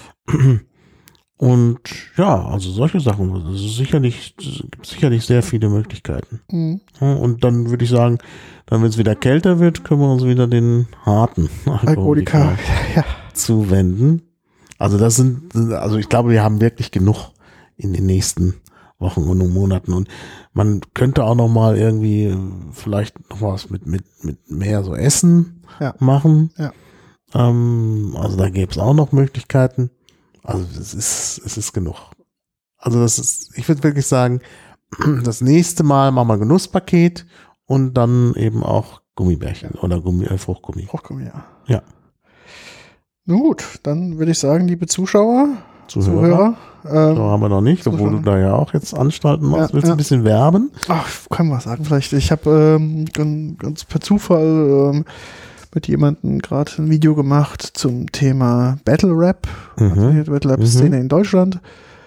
Und ja, also solche Sachen. Also gibt sicherlich sehr viele Möglichkeiten. Mhm. Und dann würde ich sagen, dann, wenn es wieder kälter wird, können wir uns wieder den harten Alkoholika ja. zuwenden. Also ich glaube, wir haben wirklich genug in den nächsten Wochen und Monaten. Und man könnte auch noch mal irgendwie vielleicht noch was mit mehr so Essen machen. Ja. Also da gäbe es auch noch Möglichkeiten. Also es ist genug. Also ich würde wirklich sagen, das nächste Mal machen wir Genusspaket und dann eben auch Gummibärchen oder Fruchtgummi. Fruchtgummi, ja. Ja. Nun gut, dann würde ich sagen, liebe Zuhörer. So haben wir noch nicht, obwohl du da ja auch jetzt Anstalten machst. Willst du ein bisschen werben? Ach, kann man sagen, vielleicht. Ich habe ganz per Zufall mit jemandem gerade ein Video gemacht zum Thema Battle Rap, also die Battle Rap Szene in Deutschland.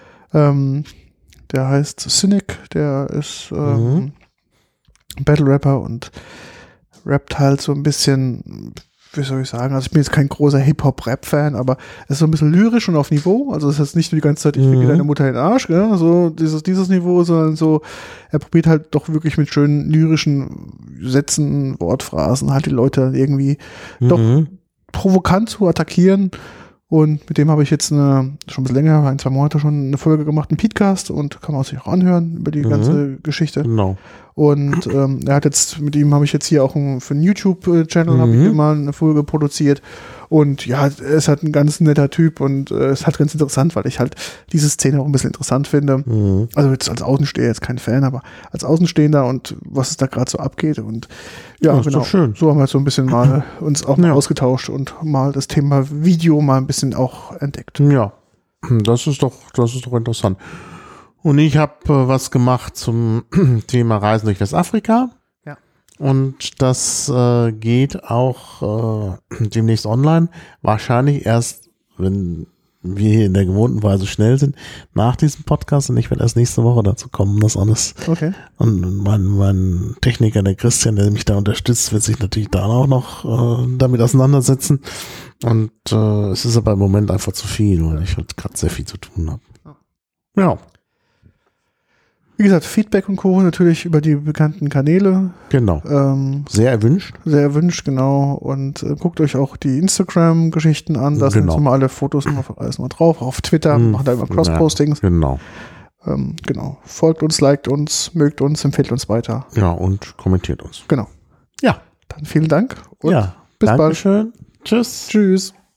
Der heißt Cynic, der ist Battle Rapper und rappt halt so ein bisschen, wie soll ich sagen, also ich bin jetzt kein großer Hip-Hop-Rap-Fan, aber es ist so ein bisschen lyrisch und auf Niveau, also es ist jetzt nicht nur die ganze Zeit, ich fick deine Mutter in den Arsch, gell? So dieses Niveau, sondern so, er probiert halt doch wirklich mit schönen lyrischen Sätzen, Wortphrasen halt die Leute irgendwie doch provokant zu attackieren. Und mit dem habe ich jetzt schon ein bisschen länger, 1-2 Monate schon eine Folge gemacht, einen Podcast, und kann man sich auch anhören über die ganze Geschichte. Genau. Und mit ihm habe ich jetzt hier auch für einen YouTube-Channel habe ich mal eine Folge produziert. Und ja, er ist halt ein ganz netter Typ und ist halt ganz interessant, weil ich halt diese Szene auch ein bisschen interessant finde. Also jetzt als Außenstehender, jetzt kein Fan, aber als Außenstehender und was es da gerade so abgeht. Und ja, genau. Schön. So haben wir so ein bisschen mal uns auch mal ausgetauscht und mal das Thema Video mal ein bisschen auch entdeckt. Ja, das ist doch interessant. Und ich habe was gemacht zum Thema Reisen durch Westafrika. Ja. Und das geht auch demnächst online. Wahrscheinlich erst, wenn wir hier in der gewohnten Weise schnell sind, nach diesem Podcast. Und ich werde erst nächste Woche dazu kommen, das alles. Okay. Und mein Techniker, der Christian, der mich da unterstützt, wird sich natürlich da auch noch damit auseinandersetzen. Und es ist aber im Moment einfach zu viel, weil ich halt gerade sehr viel zu tun habe. Ja. Wie gesagt, Feedback und Co. natürlich über die bekannten Kanäle. Genau. Sehr erwünscht. Sehr erwünscht, genau. Und guckt euch auch die Instagram-Geschichten an. Da sind so mal alle Fotos alles mal drauf. Auf Twitter machen da immer Cross-Postings. Ja, genau. Genau. Folgt uns, liked uns, mögt uns, empfiehlt uns weiter. Ja, und kommentiert uns. Genau. Ja. Dann vielen Dank und bis bald. Tschüss. Tschüss.